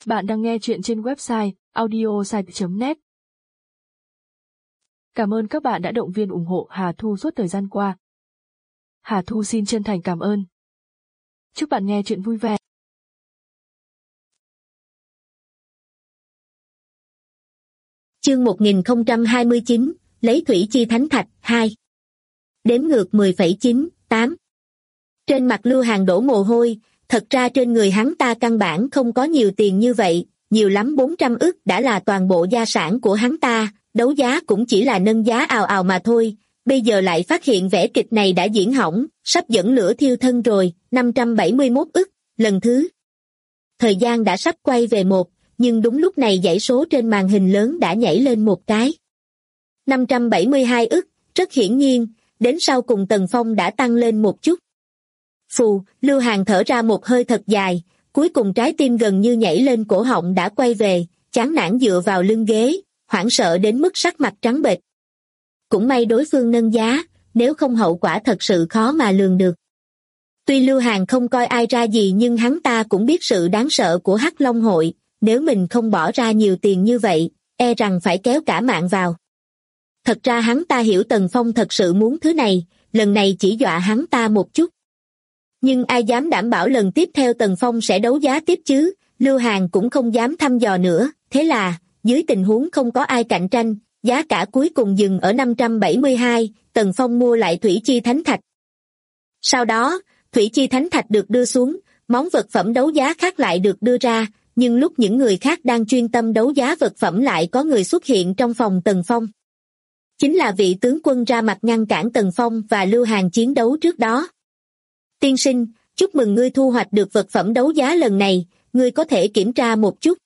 Bạn đang nghe chuyện trên website audiosite.net. Cảm ơn các bạn đã động viên ủng hộ Hà Thu suốt thời gian qua. Hà Thu xin chân thành cảm ơn. Chúc bạn nghe chuyện vui vẻ. Chương 1029, lấy thủy chi thánh thạch 2. Đếm ngược 10,9, 8. Trên mặt Lưu Hàn đổ mồ hôi, thật ra trên người hắn ta căn bản không có nhiều tiền như vậy, nhiều lắm 400 ức đã là toàn bộ gia sản của hắn ta, đấu giá cũng chỉ là nâng giá ào ào mà thôi, bây giờ lại phát hiện vở kịch này đã diễn hỏng, sắp dẫn lửa thiêu thân rồi, 571 ức, lần thứ. Thời gian đã sắp quay về một, nhưng đúng lúc này dãy số trên màn hình lớn đã nhảy lên một cái. 572 ức, rất hiển nhiên, đến sau cùng Tần Phong đã tăng lên một chút. Phù, Lưu Hàn thở ra một hơi thật dài, cuối cùng trái tim gần như nhảy lên cổ họng đã quay về, chán nản dựa vào lưng ghế, hoảng sợ đến mức sắc mặt trắng bệch. Cũng may đối phương nâng giá, nếu không hậu quả thật sự khó mà lường được. Tuy Lưu Hàn không coi ai ra gì nhưng hắn ta cũng biết sự đáng sợ của Hắc Long hội, nếu mình không bỏ ra nhiều tiền như vậy, e rằng phải kéo cả mạng vào. Thật ra hắn ta hiểu Tần Phong thật sự muốn thứ này, lần này chỉ dọa hắn ta một chút. Nhưng ai dám đảm bảo lần tiếp theo Tần Phong sẽ đấu giá tiếp chứ, Lưu Hàn cũng không dám thăm dò nữa, thế là, dưới tình huống không có ai cạnh tranh, giá cả cuối cùng dừng ở 572, Tần Phong mua lại thủy chi thánh thạch. Sau đó, thủy chi thánh thạch được đưa xuống, món vật phẩm đấu giá khác lại được đưa ra, nhưng lúc những người khác đang chuyên tâm đấu giá vật phẩm lại có người xuất hiện trong phòng Tần Phong. Chính là vị tướng quân ra mặt ngăn cản Tần Phong và Lưu Hàn chiến đấu trước đó. Tiên sinh, chúc mừng ngươi thu hoạch được vật phẩm đấu giá lần này, ngươi có thể kiểm tra một chút.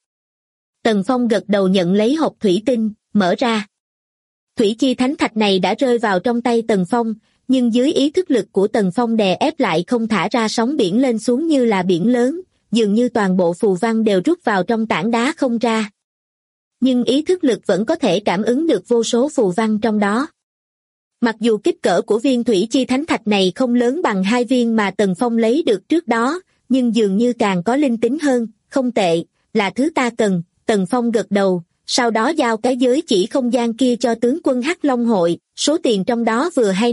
Tần Phong gật đầu nhận lấy hộp thủy tinh, mở ra. Thủy chi thánh thạch này đã rơi vào trong tay Tần Phong, nhưng dưới ý thức lực của Tần Phong đè ép lại không thả ra sóng biển lên xuống như là biển lớn, dường như toàn bộ phù văn đều rút vào trong tảng đá không ra. Nhưng ý thức lực vẫn có thể cảm ứng được vô số phù văn trong đó. Mặc dù kích cỡ của viên thủy chi thánh thạch này không lớn bằng 2 viên mà Tần Phong lấy được trước đó, nhưng dường như càng có linh tính hơn, không tệ, là thứ ta cần, Tần Phong gật đầu, sau đó giao cái giới chỉ không gian kia cho tướng quân Hắc Long hội, số tiền trong đó vừa hay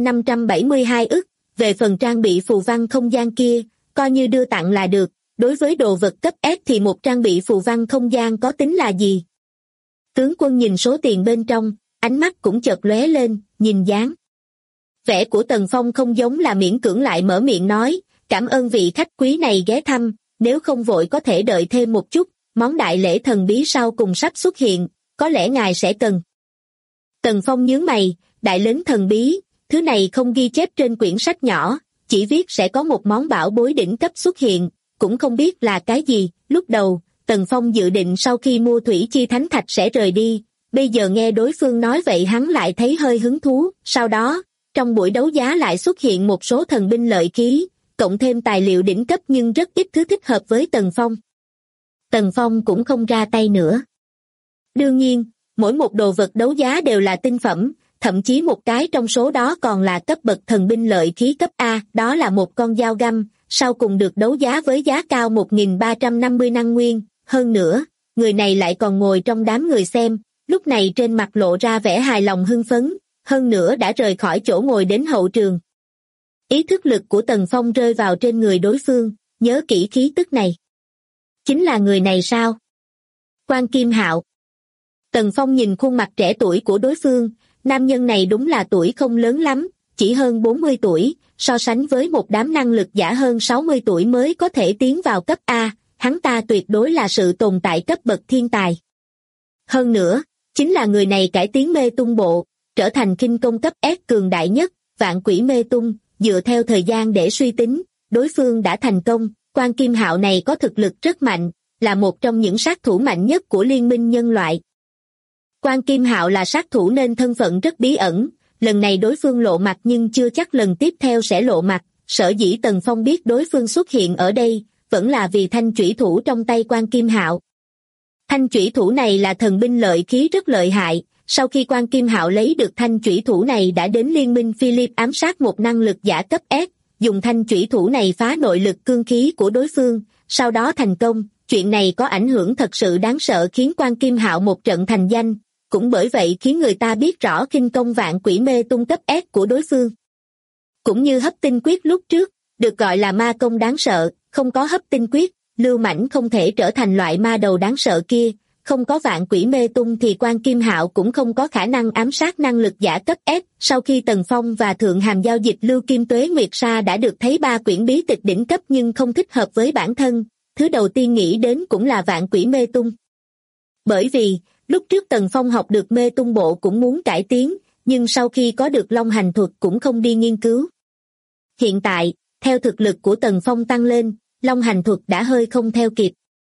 572 ức, về phần trang bị phù văn không gian kia, coi như đưa tặng là được, đối với đồ vật cấp S thì một trang bị phù văn không gian có tính là gì. Tướng quân nhìn số tiền bên trong, ánh mắt cũng chợt lóe lên, nhìn dáng vẻ của Tần Phong không giống là miễn cưỡng lại mở miệng nói, cảm ơn vị khách quý này ghé thăm, nếu không vội có thể đợi thêm một chút, món đại lễ thần bí sau cùng sắp xuất hiện, có lẽ ngài sẽ cần. Tần Phong nhướng mày, đại lễ thần bí, thứ này không ghi chép trên quyển sách nhỏ, chỉ viết sẽ có một món bảo bối đỉnh cấp xuất hiện, cũng không biết là cái gì, lúc đầu, Tần Phong dự định sau khi mua thủy chi thánh thạch sẽ rời đi, bây giờ nghe đối phương nói vậy hắn lại thấy hơi hứng thú, sau đó, trong buổi đấu giá lại xuất hiện một số thần binh lợi khí, cộng thêm tài liệu đỉnh cấp nhưng rất ít thứ thích hợp với Tần Phong. Tần Phong cũng không ra tay nữa. Đương nhiên, mỗi một đồ vật đấu giá đều là tinh phẩm, thậm chí một cái trong số đó còn là cấp bậc thần binh lợi khí cấp A, đó là một con dao găm, sau cùng được đấu giá với giá cao 1.350 năng nguyên, hơn nữa, người này lại còn ngồi trong đám người xem, lúc này trên mặt lộ ra vẻ hài lòng hưng phấn, hơn nữa đã rời khỏi chỗ ngồi đến hậu trường. Ý thức lực của Tần Phong rơi vào trên người đối phương, nhớ kỹ khí tức này. Chính là người này sao? Quan Kim Hạo. Tần Phong nhìn khuôn mặt trẻ tuổi của đối phương, nam nhân này đúng là tuổi không lớn lắm, chỉ hơn 40 tuổi, so sánh với một đám năng lực giả hơn 60 tuổi mới có thể tiến vào cấp A, hắn ta tuyệt đối là sự tồn tại cấp bậc thiên tài. Hơn nữa, chính là người này cải tiến mê tung bộ, trở thành khinh công cấp S cường đại nhất, vạn quỷ mê tung, dựa theo thời gian để suy tính, đối phương đã thành công, Quan Kim Hạo này có thực lực rất mạnh, là một trong những sát thủ mạnh nhất của liên minh nhân loại. Quan Kim Hạo là sát thủ nên thân phận rất bí ẩn, lần này đối phương lộ mặt nhưng chưa chắc lần tiếp theo sẽ lộ mặt, sở dĩ Tần Phong biết đối phương xuất hiện ở đây, vẫn là vì thanh chủy thủ trong tay Quan Kim Hạo. Thanh chủy thủ này là thần binh lợi khí rất lợi hại, sau khi Quan Kim Hạo lấy được thanh chủy thủ này đã đến liên minh Philip ám sát một năng lực giả cấp S, dùng thanh chủy thủ này phá nội lực cương khí của đối phương, sau đó thành công, chuyện này có ảnh hưởng thật sự đáng sợ khiến Quan Kim Hạo một trận thành danh, cũng bởi vậy khiến người ta biết rõ khinh công vạn quỷ mê tung cấp S của đối phương. Cũng như hấp tinh quyết lúc trước, được gọi là ma công đáng sợ, không có hấp tinh quyết, Lưu Mãnh không thể trở thành loại ma đầu đáng sợ kia, không có vạn quỷ mê tung thì Quan Kim Hạo cũng không có khả năng ám sát năng lực giả cấp S. Sau khi Tần Phong và Thượng Hàm giao dịch, Lưu Kim Tuế Nguyệt Sa đã được thấy 3 quyển bí tịch đỉnh cấp nhưng không thích hợp với bản thân, thứ đầu tiên nghĩ đến cũng là vạn quỷ mê tung. Bởi vì, lúc trước Tần Phong học được mê tung bộ cũng muốn cải tiến, nhưng sau khi có được Long Hành thuật cũng không đi nghiên cứu. Hiện tại, theo thực lực của Tần Phong tăng lên, Long Hành thuật đã hơi không theo kịp.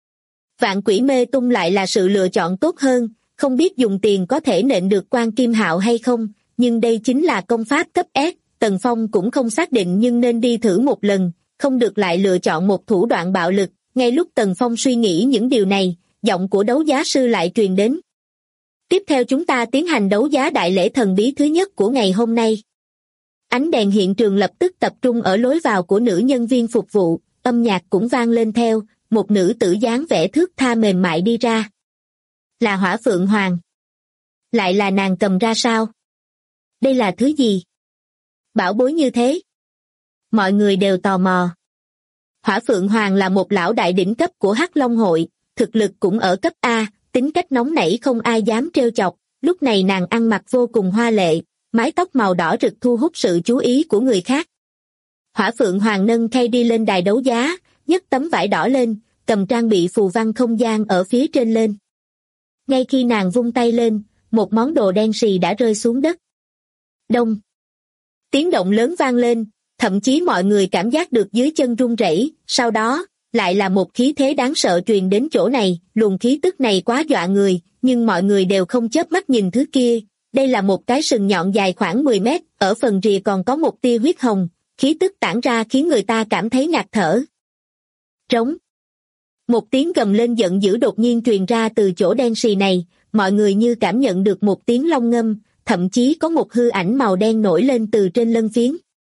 Vạn quỷ mê tung lại là sự lựa chọn tốt hơn, không biết dùng tiền có thể nện được Quan Kim Hạo hay không, nhưng đây chính là công pháp cấp S, Tần Phong cũng không xác định nhưng nên đi thử một lần, không được lại lựa chọn một thủ đoạn bạo lực. Ngay lúc Tần Phong suy nghĩ những điều này, giọng của đấu giá sư lại truyền đến. Tiếp theo chúng ta tiến hành đấu giá đại lễ thần bí thứ nhất của ngày hôm nay. Ánh đèn hiện trường lập tức tập trung ở lối vào của nữ nhân viên phục vụ, âm nhạc cũng vang lên theo, một nữ tử dáng vẻ thướt tha mềm mại đi ra. Là Hỏa Phượng Hoàng. Lại là nàng cầm ra sao? Đây là thứ gì? Bảo bối như thế. Mọi người đều tò mò. Hỏa Phượng Hoàng là một lão đại đỉnh cấp của Hắc Long hội, thực lực cũng ở cấp A, tính cách nóng nảy không ai dám trêu chọc, lúc này nàng ăn mặc vô cùng hoa lệ, mái tóc màu đỏ rực thu hút sự chú ý của người khác. Hỏa Phượng Hoàng nâng khay đi lên đài đấu giá, nhấc tấm vải đỏ lên, cầm trang bị phù văn không gian ở phía trên lên. Ngay khi nàng vung tay lên, một món đồ đen xì đã rơi xuống đất. Đông. Tiếng động lớn vang lên, thậm chí mọi người cảm giác được dưới chân rung rẩy, sau đó, lại là một khí thế đáng sợ truyền đến chỗ này, luồng khí tức này quá dọa người, nhưng mọi người đều không chớp mắt nhìn thứ kia, đây là một cái sừng nhọn dài khoảng 10 mét, ở phần rìa còn có một tia huyết hồng, khí tức tản ra khiến người ta cảm thấy ngạt thở. Trống. Một tiếng gầm lên giận dữ đột nhiên truyền ra từ chỗ đen xì này, mọi người như cảm nhận được một tiếng long ngâm, thậm chí có một hư ảnh màu đen nổi lên từ trên lân phiến.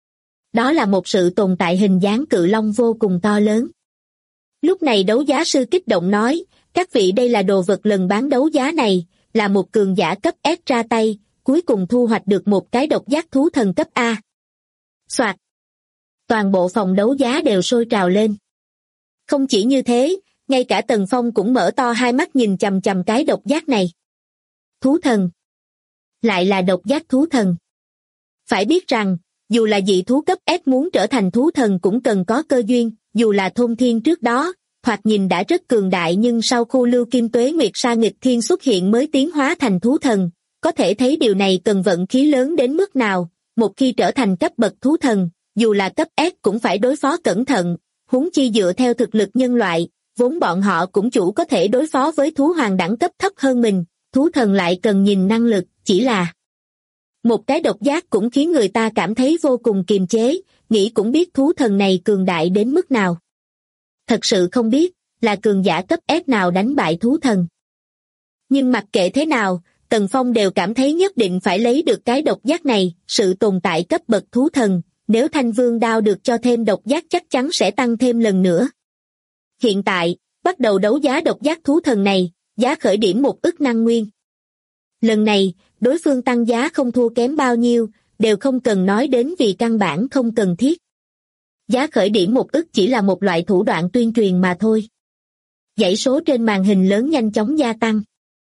Đó là một sự tồn tại hình dáng cự long vô cùng to lớn. Lúc này đấu giá sư kích động nói, các vị đây là đồ vật lần bán đấu giá này, là một cường giả cấp S ra tay, cuối cùng thu hoạch được một cái độc giác thú thần cấp A. Soạt. Toàn bộ phòng đấu giá đều sôi trào lên. Không chỉ như thế, ngay cả Tần Phong cũng mở to hai mắt nhìn chằm chằm cái độc giác này. Thú thần. Lại là độc giác thú thần. Phải biết rằng, dù là dị thú cấp S muốn trở thành thú thần cũng cần có cơ duyên, dù là Thôn Thiên trước đó, thoạt nhìn đã rất cường đại nhưng sau khu Lưu Kim Tuế Nguyệt Sa nghịch thiên xuất hiện mới tiến hóa thành thú thần, có thể thấy điều này cần vận khí lớn đến mức nào, một khi trở thành cấp bậc thú thần, dù là cấp S cũng phải đối phó cẩn thận, huống chi dựa theo thực lực nhân loại, vốn bọn họ cũng chủ có thể đối phó với thú hoàng đẳng cấp thấp hơn mình, thú thần lại cần nhìn năng lực, chỉ là một cái độc giác cũng khiến người ta cảm thấy vô cùng kiềm chế, nghĩ cũng biết thú thần này cường đại đến mức nào. Thật sự không biết, là cường giả cấp S nào đánh bại thú thần. Nhưng mặc kệ thế nào, Tần Phong đều cảm thấy nhất định phải lấy được cái độc giác này, sự tồn tại cấp bậc thú thần, nếu Thanh Vương đao được cho thêm độc giác chắc chắn sẽ tăng thêm lần nữa. Hiện tại, bắt đầu đấu giá độc giác thú thần này, giá khởi điểm 1 ức năng nguyên. Lần này, đối phương tăng giá không thua kém bao nhiêu, đều không cần nói đến vì căn bản không cần thiết. Giá khởi điểm 1 ức chỉ là một loại thủ đoạn tuyên truyền mà thôi. Dãy số trên màn hình lớn nhanh chóng gia tăng.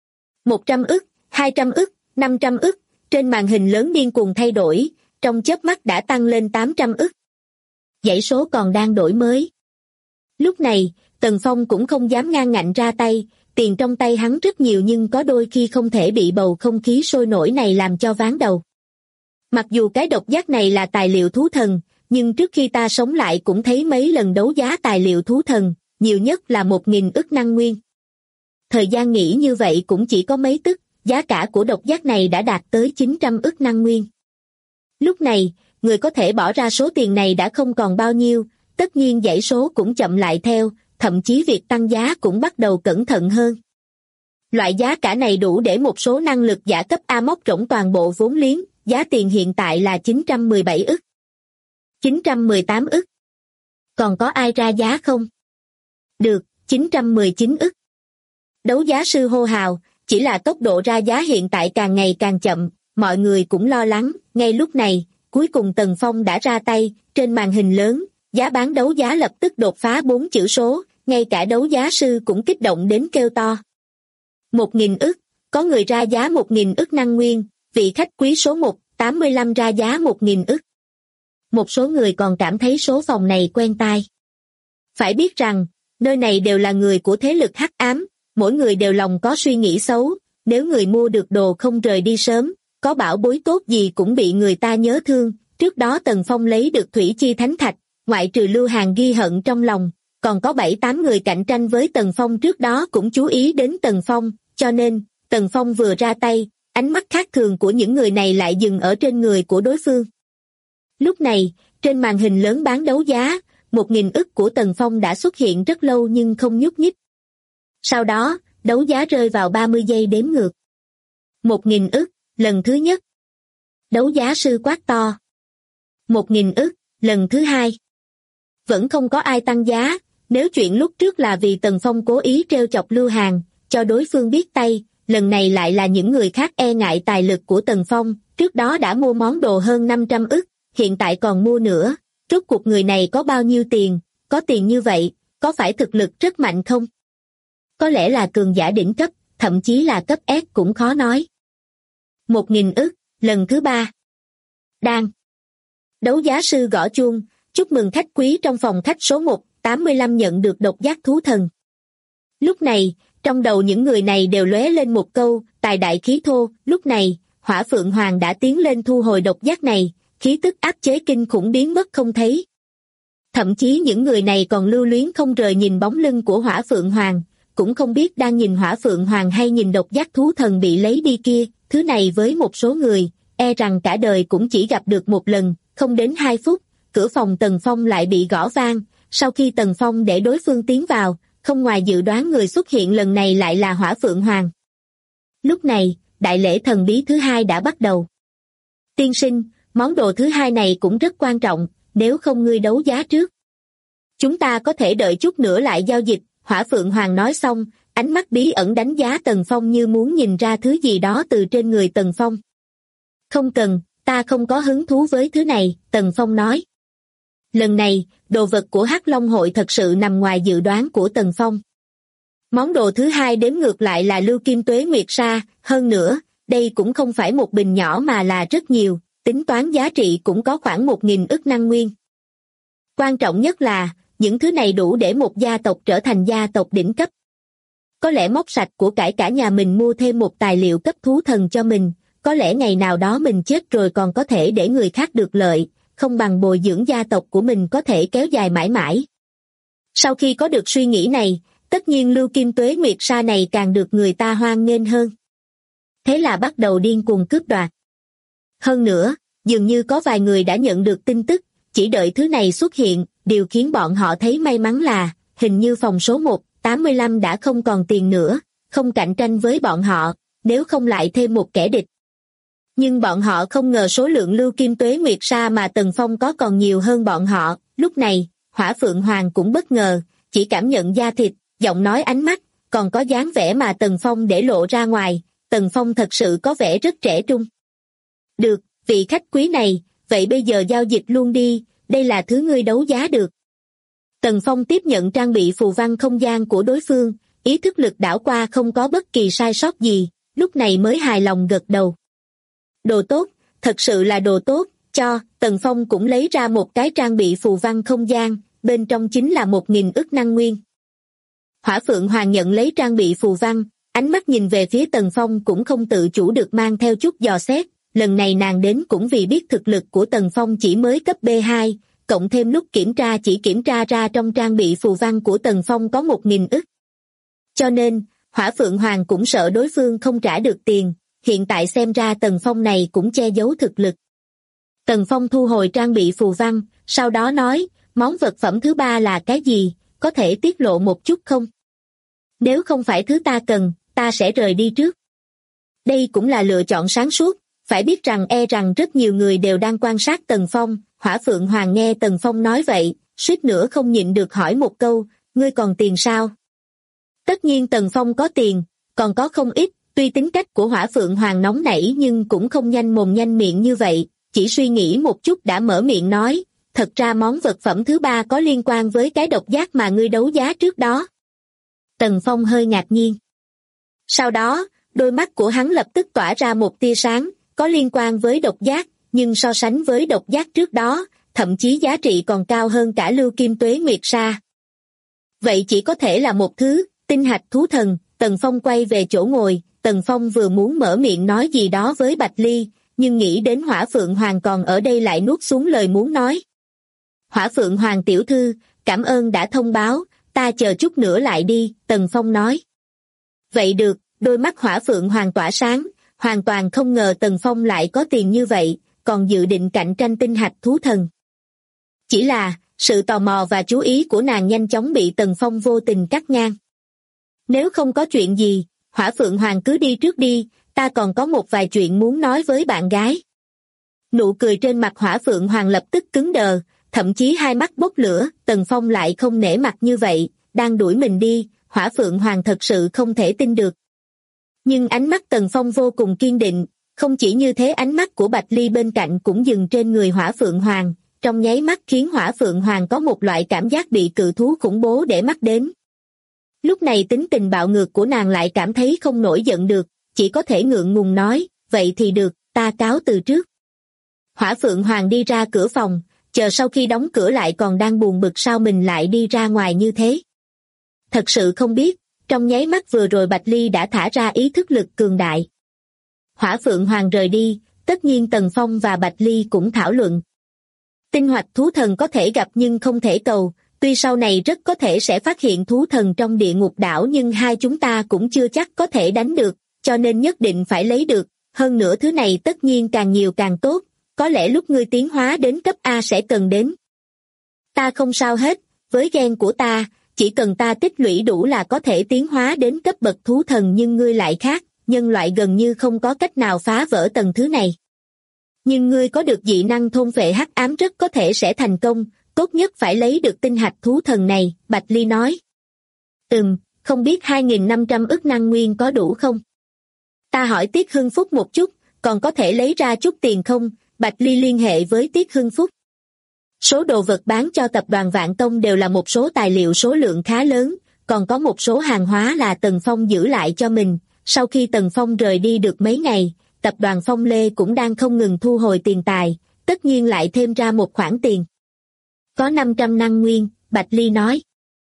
100 ức, 200 ức, 500 ức, trên màn hình lớn điên cuồng thay đổi, trong chớp mắt đã tăng lên 800 ức. Dãy số còn đang đổi mới. Lúc này, Tần Phong cũng không dám ngang ngạnh ra tay, tiền trong tay hắn rất nhiều nhưng có đôi khi không thể bị bầu không khí sôi nổi này làm cho ván đầu. Mặc dù cái độc giác này là tài liệu thú thần, nhưng trước khi ta sống lại cũng thấy mấy lần đấu giá tài liệu thú thần, nhiều nhất là 1.000 ức năng nguyên. Thời gian nghỉ như vậy cũng chỉ có mấy tức, giá cả của độc giác này đã đạt tới 900 ức năng nguyên. Lúc này, người có thể bỏ ra số tiền này đã không còn bao nhiêu, tất nhiên dãy số cũng chậm lại theo, thậm chí việc tăng giá cũng bắt đầu cẩn thận hơn. Loại giá cả này đủ để một số năng lực giả cấp A móc rỗng toàn bộ vốn liếng, giá tiền hiện tại là 917 ức. 918 ức. Còn có ai ra giá không? Được, 919 ức. Đấu giá sư hô hào, chỉ là tốc độ ra giá hiện tại càng ngày càng chậm, mọi người cũng lo lắng. Ngay lúc này, cuối cùng Tần Phong đã ra tay, trên màn hình lớn, giá bán đấu giá lập tức đột phá 4 chữ số, ngay cả đấu giá sư cũng kích động đến kêu to. 1.000 ức, có người ra giá 1.000 ức năng nguyên, vị khách quý số 185 ra giá 1.000 ức. Một số người còn cảm thấy số phòng này quen tai. Phải biết rằng, nơi này đều là người của thế lực hắc ám, mỗi người đều lòng có suy nghĩ xấu, nếu người mua được đồ không rời đi sớm, có bảo bối tốt gì cũng bị người ta nhớ thương. Trước đó Tần Phong lấy được Thủy Chi Thánh Thạch, ngoại trừ Lưu Hàn ghi hận trong lòng, còn có 7-8 người cạnh tranh với Tần Phong trước đó cũng chú ý đến Tần Phong, cho nên, Tần Phong vừa ra tay, ánh mắt khác thường của những người này lại dừng ở trên người của đối phương. Lúc này, trên màn hình lớn bán đấu giá, 1.000 ức của Tần Phong đã xuất hiện rất lâu nhưng không nhúc nhích. Sau đó, đấu giá rơi vào 30 giây đếm ngược. 1.000 ức, lần thứ nhất. Đấu giá sư quát to. 1.000 ức, lần thứ hai. Vẫn không có ai tăng giá, nếu chuyện lúc trước là vì Tần Phong cố ý trêu chọc Lưu Hàn, cho đối phương biết tay, lần này lại là những người khác e ngại tài lực của Tần Phong, trước đó đã mua món đồ hơn 500 ức, hiện tại còn mua nữa, rốt cuộc người này có bao nhiêu tiền, có tiền như vậy, có phải thực lực rất mạnh không? Có lẽ là cường giả đỉnh cấp, thậm chí là cấp S cũng khó nói. 1.000 ức, lần thứ ba. Đang. Đấu giá sư gõ chuông, chúc mừng khách quý trong phòng khách số 185 nhận được độc giác thú thần. Lúc này, trong đầu những người này đều lóe lên một câu, tài đại khí thô, lúc này, Hỏa Phượng Hoàng đã tiến lên thu hồi độc giác này, khí tức áp chế kinh khủng biến mất không thấy. Thậm chí những người này còn lưu luyến không rời nhìn bóng lưng của Hỏa Phượng Hoàng, cũng không biết đang nhìn Hỏa Phượng Hoàng hay nhìn độc giác thú thần bị lấy đi kia, thứ này với một số người, e rằng cả đời cũng chỉ gặp được một lần, không đến 2 phút, cửa phòng Tần Phong lại bị gõ vang, sau khi Tần Phong để đối phương tiến vào, không ngoài dự đoán người xuất hiện lần này lại là Hỏa Phượng Hoàng. Lúc này, đại lễ thần bí thứ hai đã bắt đầu. Tiên sinh, món đồ thứ hai này cũng rất quan trọng, nếu không ngươi đấu giá trước. Chúng ta có thể đợi chút nữa lại giao dịch, Hỏa Phượng Hoàng nói xong, ánh mắt bí ẩn đánh giá Tần Phong như muốn nhìn ra thứ gì đó từ trên người Tần Phong. Không cần, ta không có hứng thú với thứ này, Tần Phong nói. Lần này, đồ vật của Hắc Long hội thật sự nằm ngoài dự đoán của Tần Phong. Món đồ thứ hai đếm ngược lại là Lưu Kim Tuế Nguyệt Sa, hơn nữa, đây cũng không phải một bình nhỏ mà là rất nhiều, tính toán giá trị cũng có khoảng 1.000 ức năng nguyên. Quan trọng nhất là, những thứ này đủ để một gia tộc trở thành gia tộc đỉnh cấp. Có lẽ móc sạch của cải cả nhà mình mua thêm một tài liệu cấp thú thần cho mình, có lẽ ngày nào đó mình chết rồi còn có thể để người khác được lợi, không bằng bồi dưỡng gia tộc của mình có thể kéo dài mãi mãi. Sau khi có được suy nghĩ này, tất nhiên Lưu Kim Tuế Nguyệt Sa này càng được người ta hoan nghênh hơn. Thế là bắt đầu điên cuồng cướp đoạt. Hơn nữa, dường như có vài người đã nhận được tin tức, chỉ đợi thứ này xuất hiện, điều khiến bọn họ thấy may mắn là, hình như phòng số 185 đã không còn tiền nữa, không cạnh tranh với bọn họ, nếu không lại thêm một kẻ địch. Nhưng bọn họ không ngờ số lượng Lưu Kim Tuế Nguyệt Sa mà Tần Phong có còn nhiều hơn bọn họ, lúc này, Hỏa Phượng Hoàng cũng bất ngờ, chỉ cảm nhận da thịt, giọng nói ánh mắt, còn có dáng vẻ mà Tần Phong để lộ ra ngoài, Tần Phong thật sự có vẻ rất trẻ trung. Được, vị khách quý này, vậy bây giờ giao dịch luôn đi, đây là thứ ngươi đấu giá được. Tần Phong tiếp nhận trang bị phù văn không gian của đối phương, ý thức lực đảo qua không có bất kỳ sai sót gì, lúc này mới hài lòng gật đầu. Đồ tốt, thật sự là đồ tốt, cho, Tần Phong cũng lấy ra một cái trang bị phù văn không gian, bên trong chính là 1.000 ức năng nguyên. Hỏa Phượng Hoàng nhận lấy trang bị phù văn, ánh mắt nhìn về phía Tần Phong cũng không tự chủ được mang theo chút dò xét, lần này nàng đến cũng vì biết thực lực của Tần Phong chỉ mới cấp B2, cộng thêm lúc kiểm tra chỉ kiểm tra ra trong trang bị phù văn của Tần Phong có 1.000 ức. Cho nên, Hỏa Phượng Hoàng cũng sợ đối phương không trả được tiền, hiện tại xem ra Tần Phong này cũng che giấu thực lực. Tần Phong thu hồi trang bị phù văn, sau đó nói, món vật phẩm thứ ba là cái gì, có thể tiết lộ một chút không? Nếu không phải thứ ta cần, ta sẽ rời đi trước. Đây cũng là lựa chọn sáng suốt, phải biết rằng e rằng rất nhiều người đều đang quan sát Tần Phong. Hỏa Phượng Hoàng nghe Tần Phong nói vậy, suýt nữa không nhịn được hỏi một câu, ngươi còn tiền sao? Tất nhiên Tần Phong có tiền, còn có không ít, tuy tính cách của Hỏa Phượng Hoàng nóng nảy nhưng cũng không nhanh mồm nhanh miệng như vậy, chỉ suy nghĩ một chút đã mở miệng nói, thật ra món vật phẩm thứ ba có liên quan với cái độc giác mà ngươi đấu giá trước đó. Tần Phong hơi ngạc nhiên. Sau đó, đôi mắt của hắn lập tức tỏa ra một tia sáng, có liên quan với độc giác, nhưng so sánh với độc giác trước đó, thậm chí giá trị còn cao hơn cả Lưu Kim Tuế Nguyệt Sa. Vậy chỉ có thể là một thứ, tinh hạch thú thần. Tần Phong quay về chỗ ngồi, Tần Phong vừa muốn mở miệng nói gì đó với Bạch Ly, nhưng nghĩ đến Hỏa Phượng Hoàng còn ở đây lại nuốt xuống lời muốn nói. Hỏa Phượng Hoàng tiểu thư, cảm ơn đã thông báo, ta chờ chút nữa lại đi, Tần Phong nói. Vậy được, đôi mắt Hỏa Phượng Hoàng tỏa sáng, hoàn toàn không ngờ Tần Phong lại có tiền như vậy, còn dự định cạnh tranh tinh hạch thú thần. Chỉ là, sự tò mò và chú ý của nàng nhanh chóng bị Tần Phong vô tình cắt ngang. Nếu không có chuyện gì, Hỏa Phượng Hoàng cứ đi trước đi, ta còn có một vài chuyện muốn nói với bạn gái. Nụ cười trên mặt Hỏa Phượng Hoàng lập tức cứng đờ, thậm chí hai mắt bốc lửa. Tần Phong lại không nể mặt như vậy, đang đuổi mình đi, Hỏa Phượng Hoàng thật sự không thể tin được. Nhưng ánh mắt Tần Phong vô cùng kiên định, không chỉ như thế ánh mắt của Bạch Ly bên cạnh cũng dừng trên người Hỏa Phượng Hoàng, trong nháy mắt khiến Hỏa Phượng Hoàng có một loại cảm giác bị cự thú khủng bố để mắt đến. Lúc này tính tình bạo ngược của nàng lại cảm thấy không nổi giận được, chỉ có thể ngượng ngùng nói, vậy thì được, ta cáo từ trước. Hỏa Phượng Hoàng đi ra cửa phòng, chờ sau khi đóng cửa lại còn đang buồn bực sao mình lại đi ra ngoài như thế. Thật sự không biết, trong nháy mắt vừa rồi Bạch Ly đã thả ra ý thức lực cường đại. Hỏa Phượng Hoàng rời đi, tất nhiên Tần Phong và Bạch Ly cũng thảo luận. Tinh hoạch thú thần có thể gặp nhưng không thể cầu, tuy sau này rất có thể sẽ phát hiện thú thần trong địa ngục đảo nhưng hai chúng ta cũng chưa chắc có thể đánh được, cho nên nhất định phải lấy được, hơn nữa thứ này tất nhiên càng nhiều càng tốt, có lẽ lúc ngươi tiến hóa đến cấp A sẽ cần đến. Ta không sao hết, với gen của ta, chỉ cần ta tích lũy đủ là có thể tiến hóa đến cấp bậc thú thần nhưng ngươi lại khác, nhân loại gần như không có cách nào phá vỡ tầng thứ này. Nhưng ngươi có được dị năng thôn phệ hắc ám rất có thể sẽ thành công, tốt nhất phải lấy được tinh hạch thú thần này, Bạch Ly nói. Không biết 2.500 ức năng nguyên có đủ không? Ta hỏi Tiết Hưng Phúc một chút, còn có thể lấy ra chút tiền không? Bạch Ly liên hệ với Tiết Hưng Phúc. Số đồ vật bán cho tập đoàn Vạn Tông đều là một số tài liệu số lượng khá lớn, còn có một số hàng hóa là Tần Phong giữ lại cho mình. Sau khi Tần Phong rời đi được mấy ngày, tập đoàn Phong Lê cũng đang không ngừng thu hồi tiền tài, tất nhiên lại thêm ra một khoản tiền. Có 500 năng nguyên, Bạch Ly nói.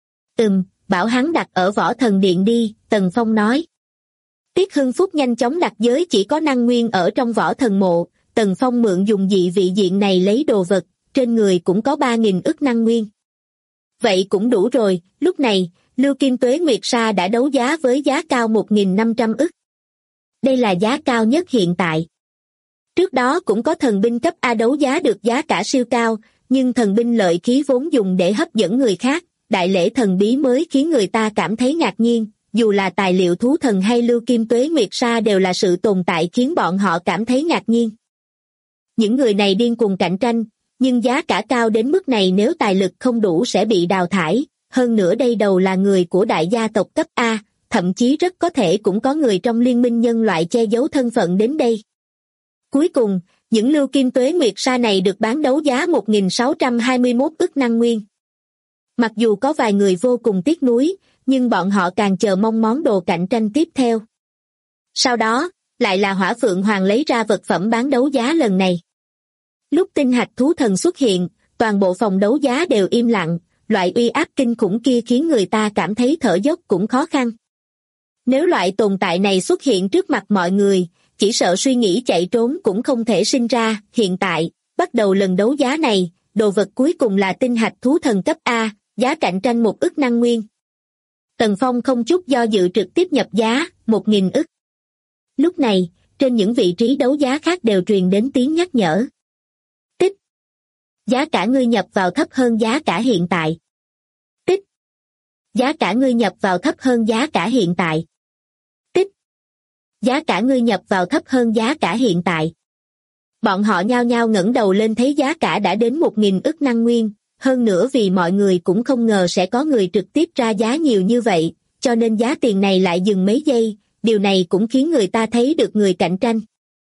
Bảo hắn đặt ở Võ Thần Điện đi, Tần Phong nói. Tiết Hưng Phúc nhanh chóng đặt giới chỉ có năng nguyên ở trong Võ Thần Mộ, Tần Phong mượn dùng dị vị diện này lấy đồ vật, trên người cũng có 3.000 ức năng nguyên. Vậy cũng đủ rồi, lúc này, Lưu Kim Tuế Nguyệt Sa đã đấu giá với giá cao 1.500 ức. Đây là giá cao nhất hiện tại. Trước đó cũng có thần binh cấp A đấu giá được giá cả siêu cao, nhưng thần binh lợi khí vốn dùng để hấp dẫn người khác, đại lễ thần bí mới khiến người ta cảm thấy ngạc nhiên, dù là tài liệu thú thần hay Lưu Kim Tuế Nguyệt Sa đều là sự tồn tại khiến bọn họ cảm thấy ngạc nhiên. Những người này điên cuồng cạnh tranh, nhưng giá cả cao đến mức này nếu tài lực không đủ sẽ bị đào thải, hơn nữa đây đầu là người của đại gia tộc cấp A, thậm chí rất có thể cũng có người trong liên minh nhân loại che giấu thân phận đến đây. Cuối cùng, những Lưu Kim Tuế Nguyệt Sa này được bán đấu giá 1.621 ức năng nguyên. Mặc dù có vài người vô cùng tiếc nuối, nhưng bọn họ càng chờ mong món đồ cạnh tranh tiếp theo. Sau đó, lại là Hỏa Phượng Hoàng lấy ra vật phẩm bán đấu giá lần này. Lúc tinh hạch thú thần xuất hiện, toàn bộ phòng đấu giá đều im lặng, loại uy áp kinh khủng kia khiến người ta cảm thấy thở dốc cũng khó khăn. Nếu loại tồn tại này xuất hiện trước mặt mọi người, chỉ sợ suy nghĩ chạy trốn cũng không thể sinh ra. Hiện tại, bắt đầu lần đấu giá này, đồ vật cuối cùng là tinh hạch thú thần cấp A, giá cạnh tranh 1 ức năng nguyên. Tần Phong không chút do dự trực tiếp nhập giá, 1.000 ức. Lúc này, trên những vị trí đấu giá khác đều truyền đến tiếng nhắc nhở. Tích. Giá cả ngươi nhập vào thấp hơn giá cả hiện tại. Tích. Giá cả ngươi nhập vào thấp hơn giá cả hiện tại. Tích. Giá cả ngươi nhập vào thấp hơn giá cả hiện tại. Bọn họ nhao nhao ngẩng đầu lên thấy giá cả đã đến 1.000 ức năng nguyên, hơn nữa vì mọi người cũng không ngờ sẽ có người trực tiếp ra giá nhiều như vậy, cho nên giá tiền này lại dừng mấy giây, điều này cũng khiến người ta thấy được người cạnh tranh.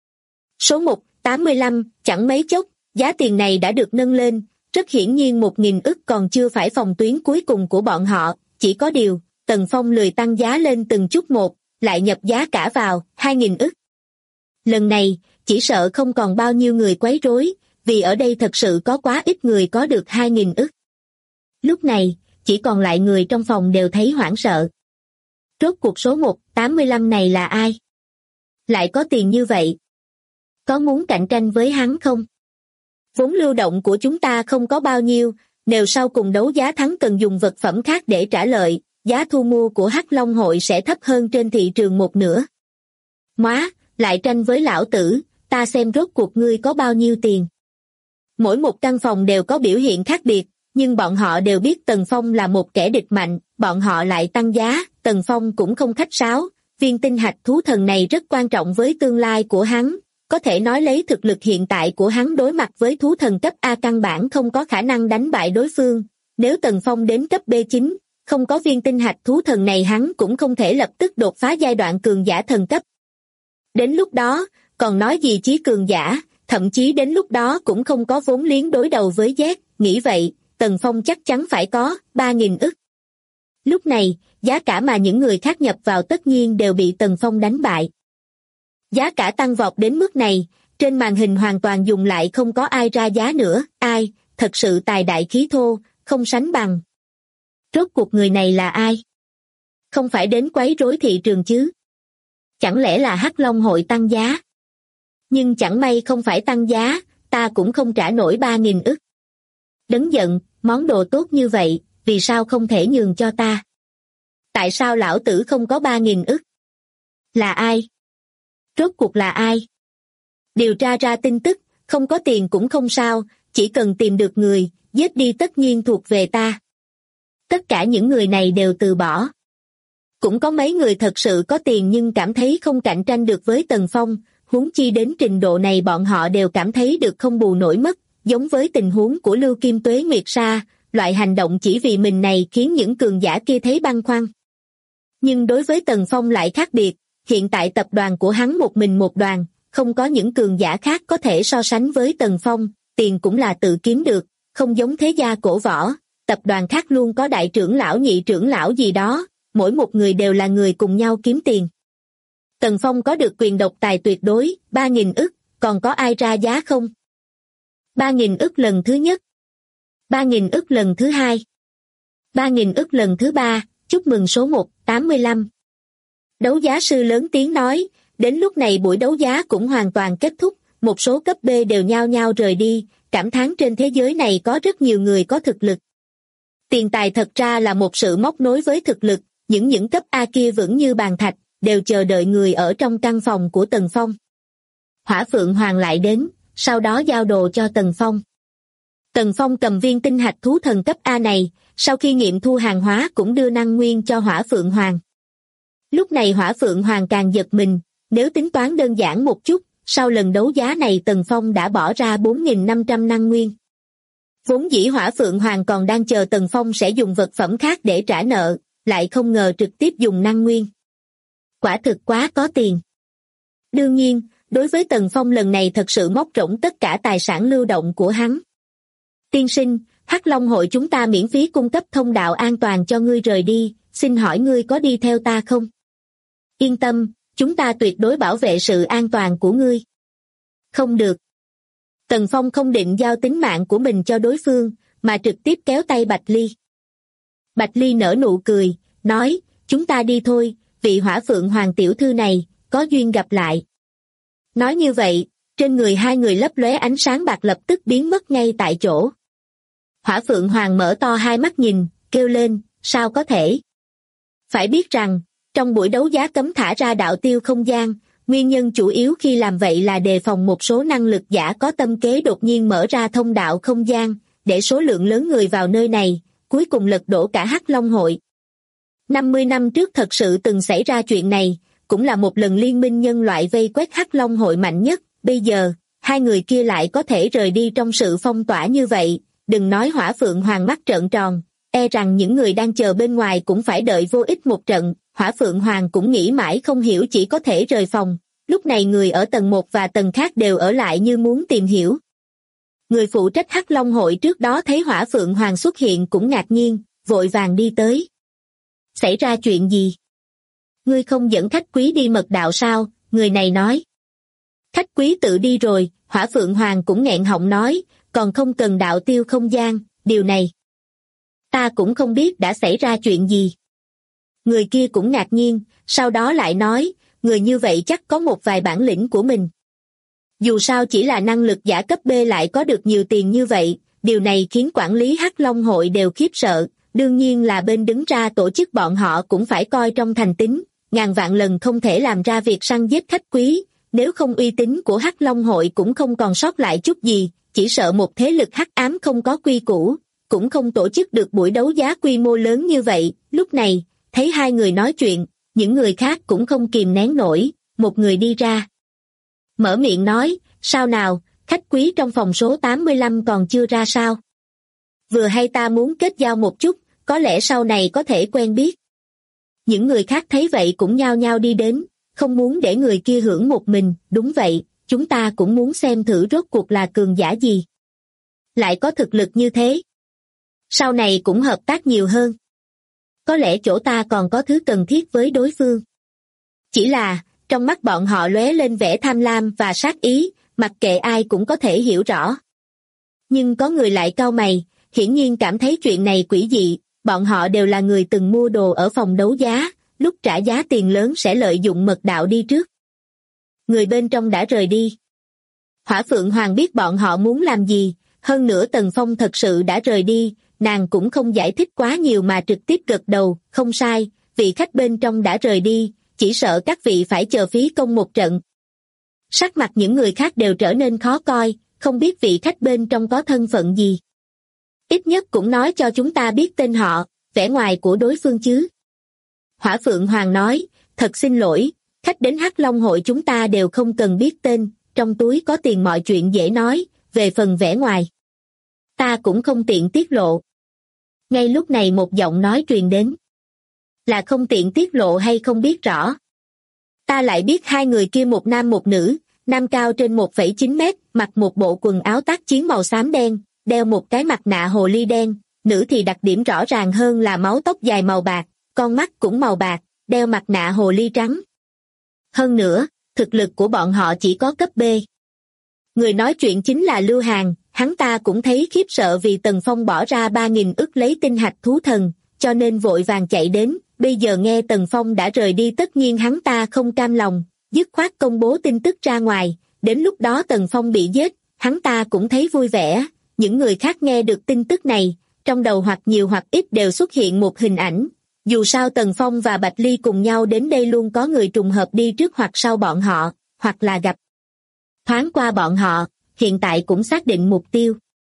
Số 1, 85, chẳng mấy chốc, giá tiền này đã được nâng lên, rất hiển nhiên 1.000 ức còn chưa phải phòng tuyến cuối cùng của bọn họ, chỉ có điều, Tần Phong lười tăng giá lên từng chút một, lại nhập giá cả vào, 2.000 ức. Lần này, chỉ sợ không còn bao nhiêu người quấy rối, vì ở đây thật sự có quá ít người có được 2.000 ức. Lúc này, chỉ còn lại người trong phòng đều thấy hoảng sợ. Rốt cuộc số 1, 85 này là ai? Lại có tiền như vậy? Có muốn cạnh tranh với hắn không? Vốn lưu động của chúng ta không có bao nhiêu, nếu sau cùng đấu giá thắng cần dùng vật phẩm khác để trả lợi, giá thu mua của Hắc Long hội sẽ thấp hơn trên thị trường một nửa. Móa, lại tranh với lão tử, ta xem rốt cuộc ngươi có bao nhiêu tiền. Mỗi một căn phòng đều có biểu hiện khác biệt, nhưng bọn họ đều biết Tần Phong là một kẻ địch mạnh, bọn họ lại tăng giá, Tần Phong cũng không khách sáo, viên tinh hạch thú thần này rất quan trọng với tương lai của hắn, có thể nói lấy thực lực hiện tại của hắn đối mặt với thú thần cấp A căn bản không có khả năng đánh bại đối phương, nếu Tần Phong đến cấp B9, không có viên tinh hạch thú thần này hắn cũng không thể lập tức đột phá giai đoạn cường giả thần cấp. Đến lúc đó, còn nói gì chí cường giả, thậm chí đến lúc đó cũng không có vốn liếng đối đầu với Z, nghĩ vậy, Tần Phong chắc chắn phải có 3.000 ức. Lúc này, giá cả mà những người khác nhập vào tất nhiên đều bị Tần Phong đánh bại. Giá cả tăng vọt đến mức này, trên màn hình hoàn toàn dùng lại không có ai ra giá nữa, ai, thật sự tài đại khí thô, không sánh bằng. Rốt cuộc người này là ai? Không phải đến quấy rối thị trường chứ? Chẳng lẽ là Hắc Long hội tăng giá? Nhưng chẳng may không phải tăng giá, ta cũng không trả nổi 3.000 ức. Đấng giận, món đồ tốt như vậy, vì sao không thể nhường cho ta? Tại sao lão tử không có 3.000 ức? Là ai? Rốt cuộc là ai? Điều tra ra tin tức, không có tiền cũng không sao, chỉ cần tìm được người, giết đi tất nhiên thuộc về ta. Tất cả những người này đều từ bỏ. Cũng có mấy người thật sự có tiền nhưng cảm thấy không cạnh tranh được với Tần Phong, huống chi đến trình độ này bọn họ đều cảm thấy được không bù nổi mất, giống với tình huống của Lưu Kim Tuế Nguyệt Sa, loại hành động chỉ vì mình này khiến những cường giả kia thấy băn khoăn. Nhưng đối với Tần Phong lại khác biệt, hiện tại tập đoàn của hắn một mình một đoàn, không có những cường giả khác có thể so sánh với Tần Phong, tiền cũng là tự kiếm được, không giống thế gia cổ võ, tập đoàn khác luôn có đại trưởng lão nhị trưởng lão gì đó, mỗi một người đều là người cùng nhau kiếm tiền. Tần Phong có được quyền độc tài tuyệt đối, 3.000 ức, còn có ai ra giá không? 3.000 ức lần thứ nhất, 3.000 ức lần thứ hai, 3.000 ức lần thứ ba, chúc mừng số 1, 85. Đấu giá sư lớn tiếng nói, đến lúc này buổi đấu giá cũng hoàn toàn kết thúc, một số cấp B đều nhao nhao rời đi, cảm thán trên thế giới này có rất nhiều người có thực lực. Tiền tài thật ra là một sự móc nối với thực lực, những cấp A kia vững như bàn thạch, đều chờ đợi người ở trong căn phòng của Tần Phong. Hỏa Phượng Hoàng lại đến, sau đó giao đồ cho Tần Phong. Tần Phong cầm viên tinh hạch thú thần cấp A này, sau khi nghiệm thu hàng hóa cũng đưa năng nguyên cho Hỏa Phượng Hoàng. Lúc này Hỏa Phượng Hoàng càng giật mình, nếu tính toán đơn giản một chút, sau lần đấu giá này Tần Phong đã bỏ ra 4.500 năng nguyên. Vốn dĩ Hỏa Phượng Hoàng còn đang chờ Tần Phong sẽ dùng vật phẩm khác để trả nợ, lại không ngờ trực tiếp dùng năng nguyên. Quả thực quá có tiền. Đương nhiên, đối với Tần Phong lần này thật sự móc rỗng tất cả tài sản lưu động của hắn. Tiên sinh, Hắc Long hội chúng ta miễn phí cung cấp thông đạo an toàn cho ngươi rời đi, xin hỏi ngươi có đi theo ta không? Yên tâm, chúng ta tuyệt đối bảo vệ sự an toàn của ngươi. Không được. Tần Phong không định giao tính mạng của mình cho đối phương, mà trực tiếp kéo tay Bạch Ly. Bạch Ly nở nụ cười, nói, chúng ta đi thôi, vị Hỏa Phượng Hoàng tiểu thư này, có duyên gặp lại. Nói như vậy, trên người hai người lấp lóe ánh sáng bạc lập tức biến mất ngay tại chỗ. Hỏa Phượng Hoàng mở to hai mắt nhìn, kêu lên, sao có thể? Phải biết rằng, trong buổi đấu giá cấm thả ra đạo tiêu không gian, nguyên nhân chủ yếu khi làm vậy là đề phòng một số năng lực giả có tâm kế đột nhiên mở ra thông đạo không gian, để số lượng lớn người vào nơi này, cuối cùng lật đổ cả Hắc Long hội. 50 năm trước thật sự từng xảy ra chuyện này, cũng là một lần liên minh nhân loại vây quét Hắc Long hội mạnh nhất, bây giờ, hai người kia lại có thể rời đi trong sự phong tỏa như vậy, đừng nói Hỏa Phượng Hoàng mắt trợn tròn, e rằng những người đang chờ bên ngoài cũng phải đợi vô ích một trận. Hỏa Phượng Hoàng cũng nghĩ mãi không hiểu, chỉ có thể rời phòng. Lúc này người ở tầng 1 và tầng khác đều ở lại như muốn tìm hiểu. Người phụ trách Hắc Long hội trước đó thấy Hỏa Phượng Hoàng xuất hiện cũng ngạc nhiên, vội vàng đi tới. Xảy ra chuyện gì? Ngươi không dẫn khách quý đi mật đạo sao? Người này nói. Khách quý tự đi rồi. Hỏa Phượng Hoàng cũng nghẹn họng nói, còn không cần đạo tiêu không gian, điều này. Ta cũng không biết đã xảy ra chuyện gì. Người kia cũng ngạc nhiên, sau đó lại nói, người như vậy chắc có một vài bản lĩnh của mình. Dù sao chỉ là năng lực giả cấp B lại có được nhiều tiền như vậy, điều này khiến quản lý Hắc Long hội đều khiếp sợ, đương nhiên là bên đứng ra tổ chức bọn họ cũng phải coi trong thành tín, ngàn vạn lần không thể làm ra việc săn giết khách quý, nếu không uy tín của Hắc Long hội cũng không còn sót lại chút gì, chỉ sợ một thế lực hắc ám không có quy củ, cũng không tổ chức được buổi đấu giá quy mô lớn như vậy. Lúc này, thấy hai người nói chuyện, những người khác cũng không kìm nén nổi, một người đi ra. Mở miệng nói, sao nào, khách quý trong phòng số 85 còn chưa ra sao? Vừa hay ta muốn kết giao một chút, có lẽ sau này có thể quen biết. Những người khác thấy vậy cũng nhao nhao đi đến, không muốn để người kia hưởng một mình. Đúng vậy, chúng ta cũng muốn xem thử rốt cuộc là cường giả gì. Lại có thực lực như thế. Sau này cũng hợp tác nhiều hơn. Có lẽ chỗ ta còn có thứ cần thiết với đối phương. Chỉ là, trong mắt bọn họ lóe lên vẻ tham lam và sát ý, mặc kệ ai cũng có thể hiểu rõ. Nhưng có người lại cau mày, hiển nhiên cảm thấy chuyện này quỷ dị, bọn họ đều là người từng mua đồ ở phòng đấu giá, lúc trả giá tiền lớn sẽ lợi dụng mật đạo đi trước. Người bên trong đã rời đi. Hỏa Phượng Hoàng biết bọn họ muốn làm gì, hơn nữa Tần Phong thật sự đã rời đi, nàng cũng không giải thích quá nhiều mà trực tiếp gật đầu, không sai, vị khách bên trong đã rời đi, chỉ sợ các vị phải chờ phí công một trận. Sắc mặt những người khác đều trở nên khó coi, không biết vị khách bên trong có thân phận gì. Ít nhất cũng nói cho chúng ta biết tên họ, vẻ ngoài của đối phương chứ. Hỏa Phượng Hoàng nói, thật xin lỗi, khách đến Hắc Long hội chúng ta đều không cần biết tên, trong túi có tiền mọi chuyện dễ nói, về phần vẻ ngoài. Ta cũng không tiện tiết lộ. Ngay lúc này một giọng nói truyền đến. Là không tiện tiết lộ hay không biết rõ? Ta lại biết hai người kia một nam một nữ, nam cao trên 1,9 mét, mặc một bộ quần áo tác chiến màu xám đen, đeo một cái mặt nạ hồ ly đen, nữ thì đặc điểm rõ ràng hơn là mái tóc dài màu bạc, con mắt cũng màu bạc, đeo mặt nạ hồ ly trắng. Hơn nữa, thực lực của bọn họ chỉ có cấp B. Người nói chuyện chính là Lưu Hàn, hắn ta cũng thấy khiếp sợ vì Tần Phong bỏ ra 3.000 ức lấy tinh hạch thú thần, cho nên vội vàng chạy đến, bây giờ nghe Tần Phong đã rời đi tất nhiên hắn ta không cam lòng, dứt khoát công bố tin tức ra ngoài, đến lúc đó Tần Phong bị giết, hắn ta cũng thấy vui vẻ. Những người khác nghe được tin tức này, trong đầu hoặc nhiều hoặc ít đều xuất hiện một hình ảnh, dù sao Tần Phong và Bạch Ly cùng nhau đến đây luôn có người trùng hợp đi trước hoặc sau bọn họ, hoặc là gặp thoáng qua bọn họ, hiện tại cũng xác định mục tiêu.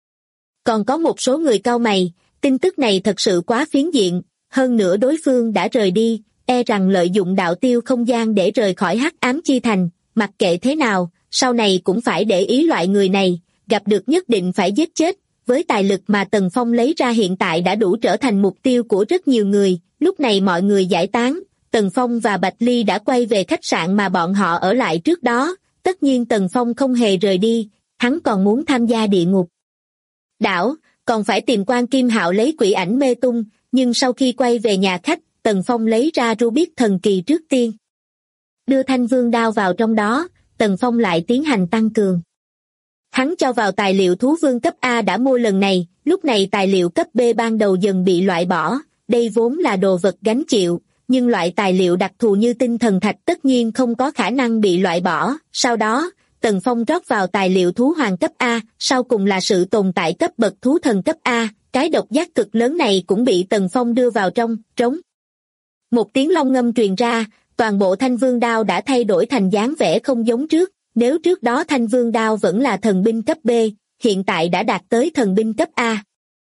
Còn có một số người cau mày, tin tức này thật sự quá phiến diện, hơn nữa đối phương đã rời đi, e rằng lợi dụng đạo tiêu không gian để rời khỏi Hắc Ám Chi Thành, mặc kệ thế nào, sau này cũng phải để ý loại người này, gặp được nhất định phải giết chết, với tài lực mà Tần Phong lấy ra hiện tại đã đủ trở thành mục tiêu của rất nhiều người. Lúc này mọi người giải tán, Tần Phong và Bạch Ly đã quay về khách sạn mà bọn họ ở lại trước đó, tất nhiên Tần Phong không hề rời đi, hắn còn muốn tham gia địa ngục đảo, còn phải tìm Quan Kim Hạo lấy quỷ ảnh mê tung, nhưng sau khi quay về nhà khách, Tần Phong lấy ra Rubik thần kỳ trước tiên. Đưa Thanh Vương đao vào trong đó, Tần Phong lại tiến hành tăng cường. Hắn cho vào tài liệu thú vương cấp A đã mua lần này, lúc này tài liệu cấp B ban đầu dần bị loại bỏ, đây vốn là đồ vật gánh chịu, nhưng loại tài liệu đặc thù như tinh thần thạch tất nhiên không có khả năng bị loại bỏ. Sau đó, Tần Phong rót vào tài liệu thú hoàng cấp A, sau cùng là sự tồn tại cấp bậc thú thần cấp A, cái độc giác cực lớn này cũng bị Tần Phong đưa vào trong, trống. Một tiếng long ngâm truyền ra, toàn bộ Thanh Vương đao đã thay đổi thành dáng vẻ không giống trước, nếu trước đó Thanh Vương đao vẫn là thần binh cấp B, hiện tại đã đạt tới thần binh cấp A.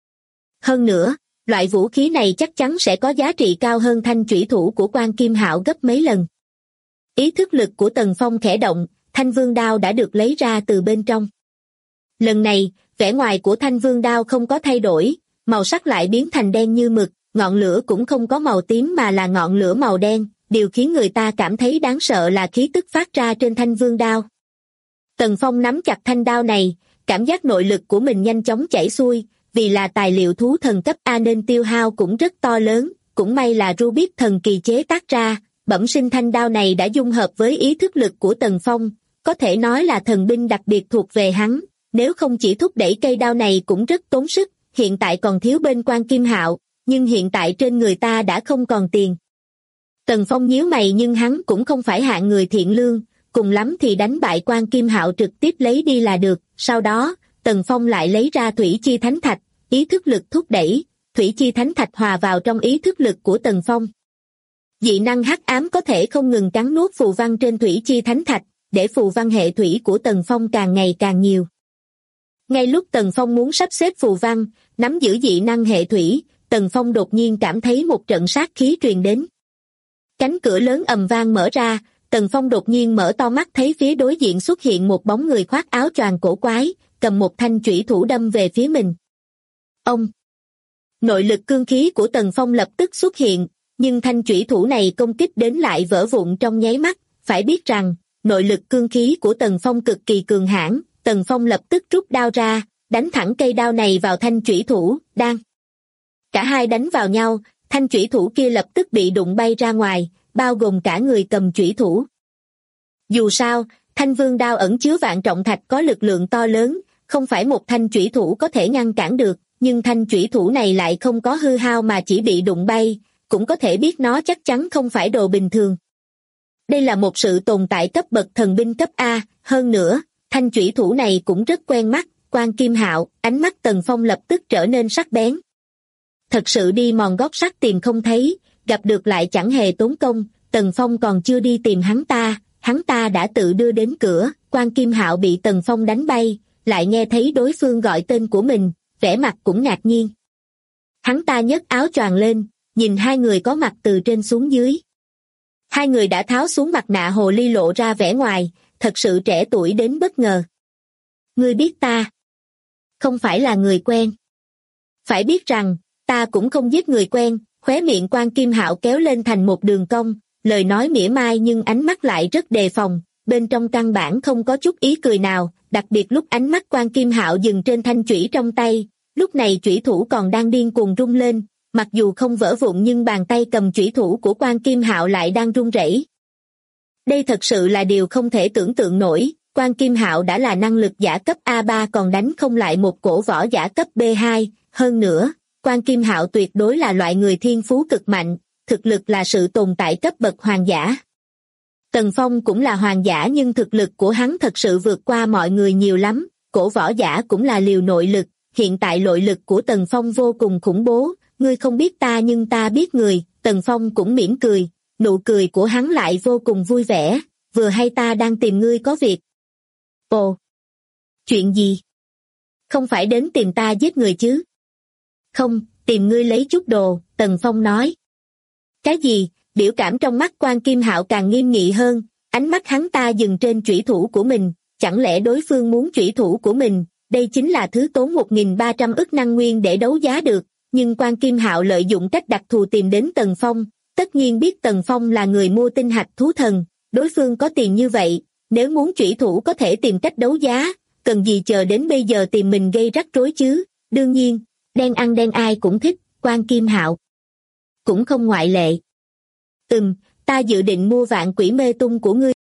Hơn nữa, loại vũ khí này chắc chắn sẽ có giá trị cao hơn thanh chủy thủ của Quan Kim Hạo gấp mấy lần. Ý thức lực của Tần Phong khẽ động, Thanh Vương đao đã được lấy ra từ bên trong. Lần này, vẻ ngoài của Thanh Vương đao không có thay đổi, màu sắc lại biến thành đen như mực, ngọn lửa cũng không có màu tím mà là ngọn lửa màu đen, điều khiến người ta cảm thấy đáng sợ là khí tức phát ra trên thanh vương đao. Tần Phong nắm chặt thanh đao này, cảm giác nội lực của mình nhanh chóng chảy xuôi, vì là tài liệu thú thần cấp A nên tiêu hao cũng rất to lớn, cũng may là Rubik thần kỳ chế tác ra, bẩm sinh thanh đao này đã dung hợp với ý thức lực của Tần Phong, có thể nói là thần binh đặc biệt thuộc về hắn, nếu không chỉ thúc đẩy cây đao này cũng rất tốn sức, hiện tại còn thiếu bên Quan Kim Hạo, nhưng hiện tại trên người ta đã không còn tiền. Tần Phong nhíu mày nhưng hắn cũng không phải hạng người thiện lương, cùng lắm thì đánh bại Quan Kim Hạo trực tiếp lấy đi là được, sau đó, Tần Phong lại lấy ra Thủy Chi Thánh Thạch, ý thức lực thúc đẩy, Thủy Chi Thánh Thạch hòa vào trong ý thức lực của Tần Phong. Dị năng hắc ám có thể không ngừng cắn nuốt phù văn trên Thủy Chi Thánh Thạch, để phù văn hệ thủy của Tần Phong càng ngày càng nhiều. Ngay lúc Tần Phong muốn sắp xếp phù văn, nắm giữ dị năng hệ thủy, Tần Phong đột nhiên cảm thấy một trận sát khí truyền đến. Cánh cửa lớn ầm vang mở ra, Tần Phong đột nhiên mở to mắt thấy phía đối diện xuất hiện một bóng người khoác áo choàng cổ quái, cầm một thanh chủy thủ đâm về phía mình. Ông! Nội lực cương khí của Tần Phong lập tức xuất hiện, nhưng thanh chủy thủ này công kích đến lại vỡ vụn trong nháy mắt, phải biết rằng, nội lực cương khí của Tần Phong cực kỳ cường hãn, Tần Phong lập tức rút đao ra, đánh thẳng cây đao này vào thanh chủy thủ, đang. Cả hai đánh vào nhau, thanh chủy thủ kia lập tức bị đụng bay ra ngoài, bao gồm cả người cầm chủy thủ. Dù sao, thanh vương đao ẩn chứa vạn trọng thạch có lực lượng to lớn, không phải một thanh chủy thủ có thể ngăn cản được, nhưng thanh chủy thủ này lại không có hư hao mà chỉ bị đụng bay, cũng có thể biết nó chắc chắn không phải đồ bình thường. Đây là một sự tồn tại cấp bậc thần binh cấp A, hơn nữa, thanh chủy thủ này cũng rất quen mắt, Quan Kim Hạo, ánh mắt Tần Phong lập tức trở nên sắc bén. Thật sự đi mòn gót sắt tìm không thấy, gặp được lại chẳng hề tốn công, Tần Phong còn chưa đi tìm hắn ta đã tự đưa đến cửa, Quan Kim Hạo bị Tần Phong đánh bay, lại nghe thấy đối phương gọi tên của mình, vẻ mặt cũng ngạc nhiên. Hắn ta nhấc áo choàng lên, nhìn hai người có mặt từ trên xuống dưới. Hai người đã tháo xuống mặt nạ hồ ly lộ ra vẻ ngoài, thật sự trẻ tuổi đến bất ngờ. Ngươi biết ta? Không phải là người quen. Phải biết rằng, ta cũng không giết người quen, khóe miệng Quan Kim Hạo kéo lên thành một đường cong, lời nói mỉa mai nhưng ánh mắt lại rất đề phòng, bên trong căn bản không có chút ý cười nào, đặc biệt lúc ánh mắt Quan Kim Hạo dừng trên thanh chủy trong tay, lúc này chủy thủ còn đang điên cuồng rung lên, mặc dù không vỡ vụn nhưng bàn tay cầm chủy thủ của Quan Kim Hạo lại đang run rẩy. Đây thật sự là điều không thể tưởng tượng nổi, Quan Kim Hạo đã là năng lực giả cấp A3 còn đánh không lại một cổ võ giả cấp B2, hơn nữa, Quan Kim Hạo tuyệt đối là loại người thiên phú cực mạnh, thực lực là sự tồn tại cấp bậc hoàng giả. Tần Phong cũng là hoàng giả nhưng thực lực của hắn thật sự vượt qua mọi người nhiều lắm, cổ võ giả cũng là liều nội lực, hiện tại nội lực của Tần Phong vô cùng khủng bố, ngươi không biết ta nhưng ta biết người, Tần Phong cũng mỉm cười, nụ cười của hắn lại vô cùng vui vẻ, vừa hay ta đang tìm ngươi có việc. Ồ! Chuyện gì? Không phải đến tìm ta giết người chứ? Không, tìm ngươi lấy chút đồ, Tần Phong nói. Cái gì? Biểu cảm trong mắt Quan Kim Hạo càng nghiêm nghị hơn, ánh mắt hắn ta dừng trên chủy thủ của mình, chẳng lẽ đối phương muốn chủy thủ của mình, đây chính là thứ tốn 1.300 ức năng nguyên để đấu giá được, nhưng Quan Kim Hạo lợi dụng cách đặc thù tìm đến Tần Phong, tất nhiên biết Tần Phong là người mua tinh hạch thú thần, đối phương có tiền như vậy, nếu muốn chủy thủ có thể tìm cách đấu giá, cần gì chờ đến bây giờ tìm mình gây rắc rối chứ, đương nhiên, đen ăn đen ai cũng thích, Quan Kim Hạo cũng không ngoại lệ. Ta dự định mua Vạn Quỷ Mê Tung của ngươi.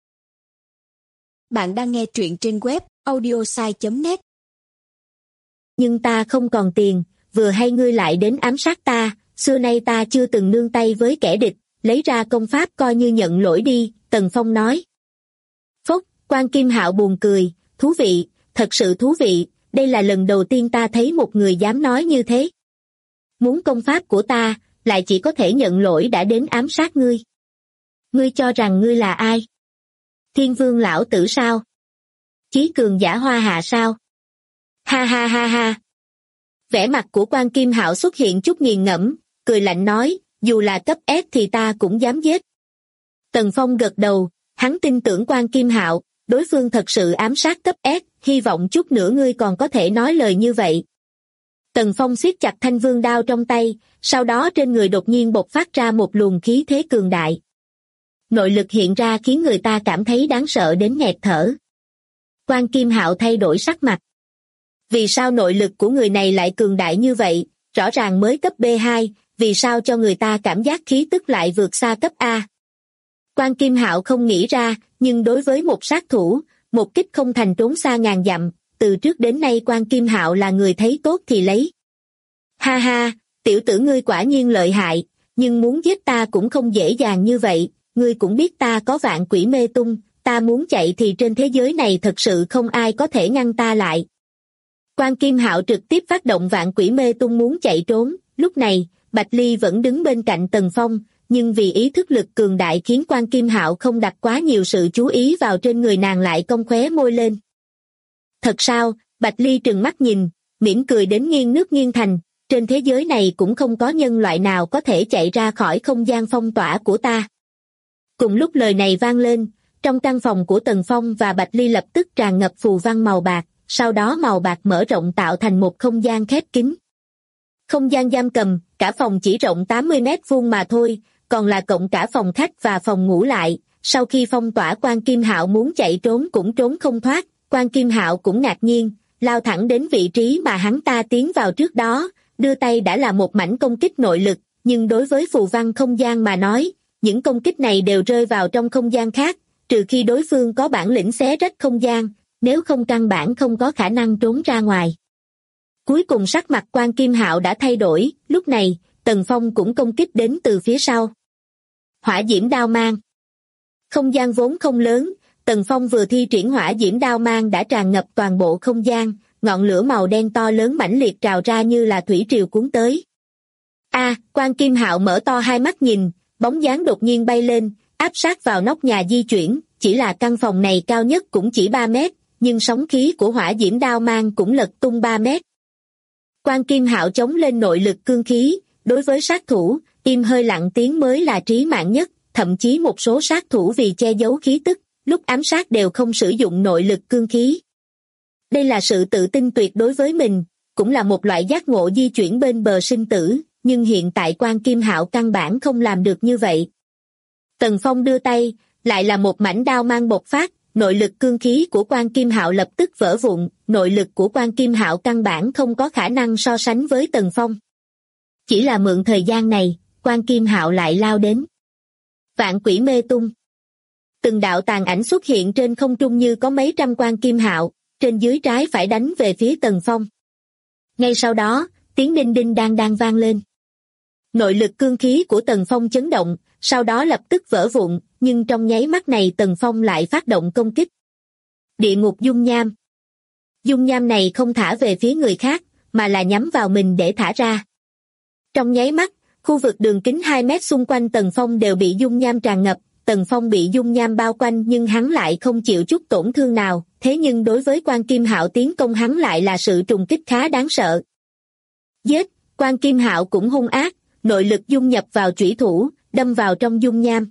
Bạn đang nghe truyện trên web audiosai.net. Nhưng ta không còn tiền, vừa hay ngươi lại đến ám sát ta, xưa nay ta chưa từng nương tay với kẻ địch, lấy ra công pháp coi như nhận lỗi đi, Tần Phong nói. Phốc, Quan Kim Hạo buồn cười, thú vị, thật sự thú vị, đây là lần đầu tiên ta thấy một người dám nói như thế. Muốn công pháp của ta, lại chỉ có thể nhận lỗi đã đến ám sát ngươi. Ngươi cho rằng ngươi là ai? Thiên Vương lão tử sao? Chí cường giả Hoa Hạ sao? Ha ha ha ha. Vẻ mặt của Quan Kim Hạo xuất hiện chút nghiền ngẫm, cười lạnh nói, dù là cấp S thì ta cũng dám giết. Tần Phong gật đầu, hắn tin tưởng Quan Kim Hạo, đối phương thật sự ám sát cấp S, hy vọng chút nữa ngươi còn có thể nói lời như vậy. Tần Phong siết chặt thanh vương đao trong tay, sau đó trên người đột nhiên bộc phát ra một luồng khí thế cường đại. Nội lực hiện ra khiến người ta cảm thấy đáng sợ đến nghẹt thở. Quan Kim Hạo thay đổi sắc mặt. Vì sao nội lực của người này lại cường đại như vậy, rõ ràng mới cấp B2, vì sao cho người ta cảm giác khí tức lại vượt xa cấp A? Quan Kim Hạo không nghĩ ra, nhưng đối với một sát thủ, một kích không thành trốn xa ngàn dặm, từ trước đến nay Quan Kim Hạo là người thấy tốt thì lấy. Ha ha, tiểu tử ngươi quả nhiên lợi hại, nhưng muốn giết ta cũng không dễ dàng như vậy, ngươi cũng biết ta có vạn quỷ mê tung, ta muốn chạy thì trên thế giới này thật sự không ai có thể ngăn ta lại. Quan Kim Hạo trực tiếp phát động vạn quỷ mê tung muốn chạy trốn, lúc này, Bạch Ly vẫn đứng bên cạnh Tần Phong, nhưng vì ý thức lực cường đại khiến Quan Kim Hạo không đặt quá nhiều sự chú ý vào trên người nàng lại cong khóe môi lên. Thật sao? Bạch Ly trừng mắt nhìn, mỉm cười đến nghiêng nước nghiêng thành, trên thế giới này cũng không có nhân loại nào có thể chạy ra khỏi không gian phong tỏa của ta. Cùng lúc lời này vang lên, trong căn phòng của Tần Phong và Bạch Ly lập tức tràn ngập phù văn màu bạc, sau đó màu bạc mở rộng tạo thành một không gian khép kín. Không gian giam cầm, cả phòng chỉ rộng 80 mét vuông mà thôi, còn là cộng cả phòng khách và phòng ngủ lại, sau khi phong tỏa Quan Kim Hạo muốn chạy trốn cũng trốn không thoát, Quan Kim Hạo cũng ngạc nhiên, lao thẳng đến vị trí mà hắn ta tiến vào trước đó, đưa tay đã là một mảnh công kích nội lực, nhưng đối với phù văn không gian mà nói, những công kích này đều rơi vào trong không gian khác, trừ khi đối phương có bản lĩnh xé rách không gian, nếu không căn bản không có khả năng trốn ra ngoài. Cuối cùng sắc mặt Quan Kim Hạo đã thay đổi, lúc này, Tần Phong cũng công kích đến từ phía sau. Hỏa diễm đao mang. Không gian vốn không lớn, Tần Phong vừa thi triển hỏa diễm đao mang đã tràn ngập toàn bộ không gian, ngọn lửa màu đen to lớn mãnh liệt trào ra như là thủy triều cuốn tới. Quan Kim Hạo mở to hai mắt nhìn, bóng dáng đột nhiên bay lên, áp sát vào nóc nhà di chuyển, chỉ là căn phòng này cao nhất cũng chỉ 3 mét, nhưng sóng khí của hỏa diễm đao mang cũng lật tung 3 mét. Quan Kim Hạo chống lên nội lực cương khí, đối với sát thủ, im hơi lặng tiếng mới là trí mạng nhất, thậm chí một số sát thủ vì che giấu khí tức, lúc ám sát đều không sử dụng nội lực cương khí. Đây là sự tự tin tuyệt đối với mình, cũng là một loại giác ngộ di chuyển bên bờ sinh tử, nhưng hiện tại Quan Kim Hạo căn bản không làm được như vậy. Tần Phong đưa tay, lại là một mảnh đao mang bộc phát, nội lực cương khí của Quan Kim Hạo lập tức vỡ vụn, nội lực của Quan Kim Hạo căn bản không có khả năng so sánh với Tần Phong. Chỉ là mượn thời gian này, Quan Kim Hạo lại lao đến. Vạn quỷ mê tung. Từng đạo tàn ảnh xuất hiện trên không trung như có mấy trăm Quan Kim Hạo, trên dưới trái phải đánh về phía Tần Phong. Ngay sau đó, tiếng đinh đinh đang đang vang lên. Nội lực cương khí của Tần Phong chấn động, sau đó lập tức vỡ vụn, nhưng trong nháy mắt này Tần Phong lại phát động công kích. Địa ngục dung nham. Dung nham này không thả về phía người khác, mà là nhắm vào mình để thả ra. Trong nháy mắt, khu vực đường kính 2 mét xung quanh Tần Phong đều bị dung nham tràn ngập, Tần Phong bị dung nham bao quanh nhưng hắn lại không chịu chút tổn thương nào, thế nhưng đối với Quan Kim Hạo tiến công hắn lại là sự trùng kích khá đáng sợ. Giết, Quan Kim Hạo cũng hung ác, nội lực dung nhập vào chủy thủ, đâm vào trong dung nham.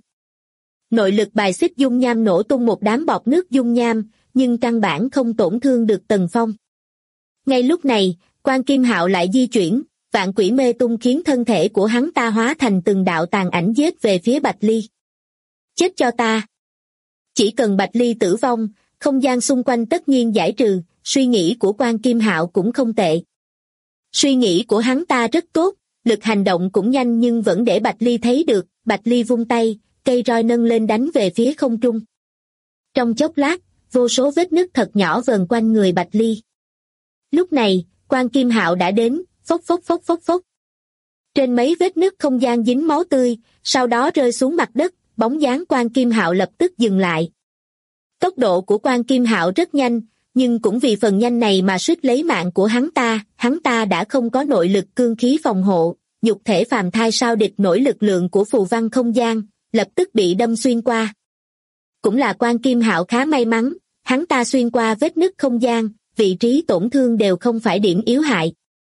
Nội lực bài xích dung nham nổ tung một đám bọt nước dung nham, nhưng căn bản không tổn thương được Tần Phong. Ngay lúc này, Quan Kim Hạo lại di chuyển, vạn quỷ mê tung khiến thân thể của hắn ta hóa thành từng đạo tàn ảnh giết về phía Bạch Ly. Chết cho ta! Chỉ cần Bạch Ly tử vong, không gian xung quanh tất nhiên giải trừ, suy nghĩ của Quan Kim Hạo cũng không tệ. Suy nghĩ của hắn ta rất tốt, lực hành động cũng nhanh nhưng vẫn để Bạch Ly thấy được, Bạch Ly vung tay, cây roi nâng lên đánh về phía không trung. Trong chốc lát, vô số vết nứt thật nhỏ vờn quanh người Bạch Ly. Lúc này, Quan Kim Hạo đã đến, phốc phốc phốc phốc phốc. Trên mấy vết nứt không gian dính máu tươi, sau đó rơi xuống mặt đất, bóng dáng Quan Kim Hạo lập tức dừng lại. Tốc độ của Quan Kim Hạo rất nhanh, nhưng cũng vì phần nhanh này mà suýt lấy mạng của hắn ta đã không có nội lực cương khí phòng hộ, nhục thể phàm thai sao địch nổi lực lượng của phù văn không gian, lập tức bị đâm xuyên qua. Cũng là Quan Kim Hạo khá may mắn, hắn ta xuyên qua vết nứt không gian, vị trí tổn thương đều không phải điểm yếu hại.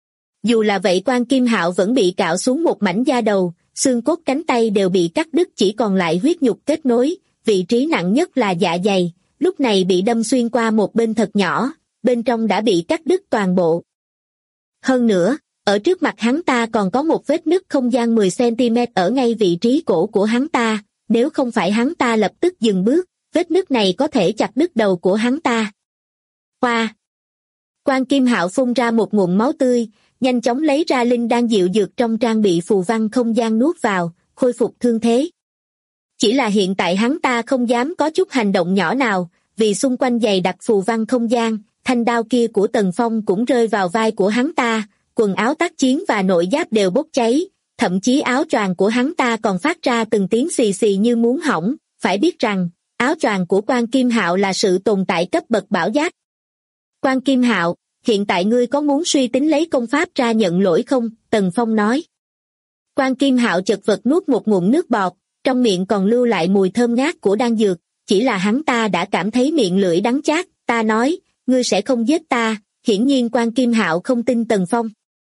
Dù là vậy Quan Kim Hạo vẫn bị cạo xuống một mảnh da đầu, xương cốt cánh tay đều bị cắt đứt chỉ còn lại huyết nhục kết nối, vị trí nặng nhất là dạ dày, lúc này bị đâm xuyên qua một bên thật nhỏ, bên trong đã bị cắt đứt toàn bộ. Hơn nữa, ở trước mặt hắn ta còn có một vết nứt không gian 10 cm ở ngay vị trí cổ của hắn ta, nếu không phải hắn ta lập tức dừng bước, vết nứt này có thể chặt đứt đầu của hắn ta. Qua! Quan Kim Hạo phun ra một ngụm máu tươi, nhanh chóng lấy ra linh đan diệu dược trong trang bị phù văn không gian nuốt vào, khôi phục thương thế. Chỉ là hiện tại hắn ta không dám có chút hành động nhỏ nào, vì xung quanh dày đặc phù văn không gian, thanh đao kia của Tần Phong cũng rơi vào vai của hắn ta, quần áo tác chiến và nội giáp đều bốc cháy, thậm chí áo choàng của hắn ta còn phát ra từng tiếng xì xì như muốn hỏng, phải biết rằng, áo choàng của Quan Kim Hạo là sự tồn tại cấp bậc bảo giáp. Quan Kim Hạo, hiện tại ngươi có muốn suy tính lấy công pháp ra nhận lỗi không? Tần Phong nói. Quan Kim Hạo chật vật nuốt một ngụm nước bọt, trong miệng còn lưu lại mùi thơm ngát của đan dược, chỉ là hắn ta đã cảm thấy miệng lưỡi đắng chát, ta nói, ngươi sẽ không giết ta, hiển nhiên Quan Kim Hạo không tin Tần Phong.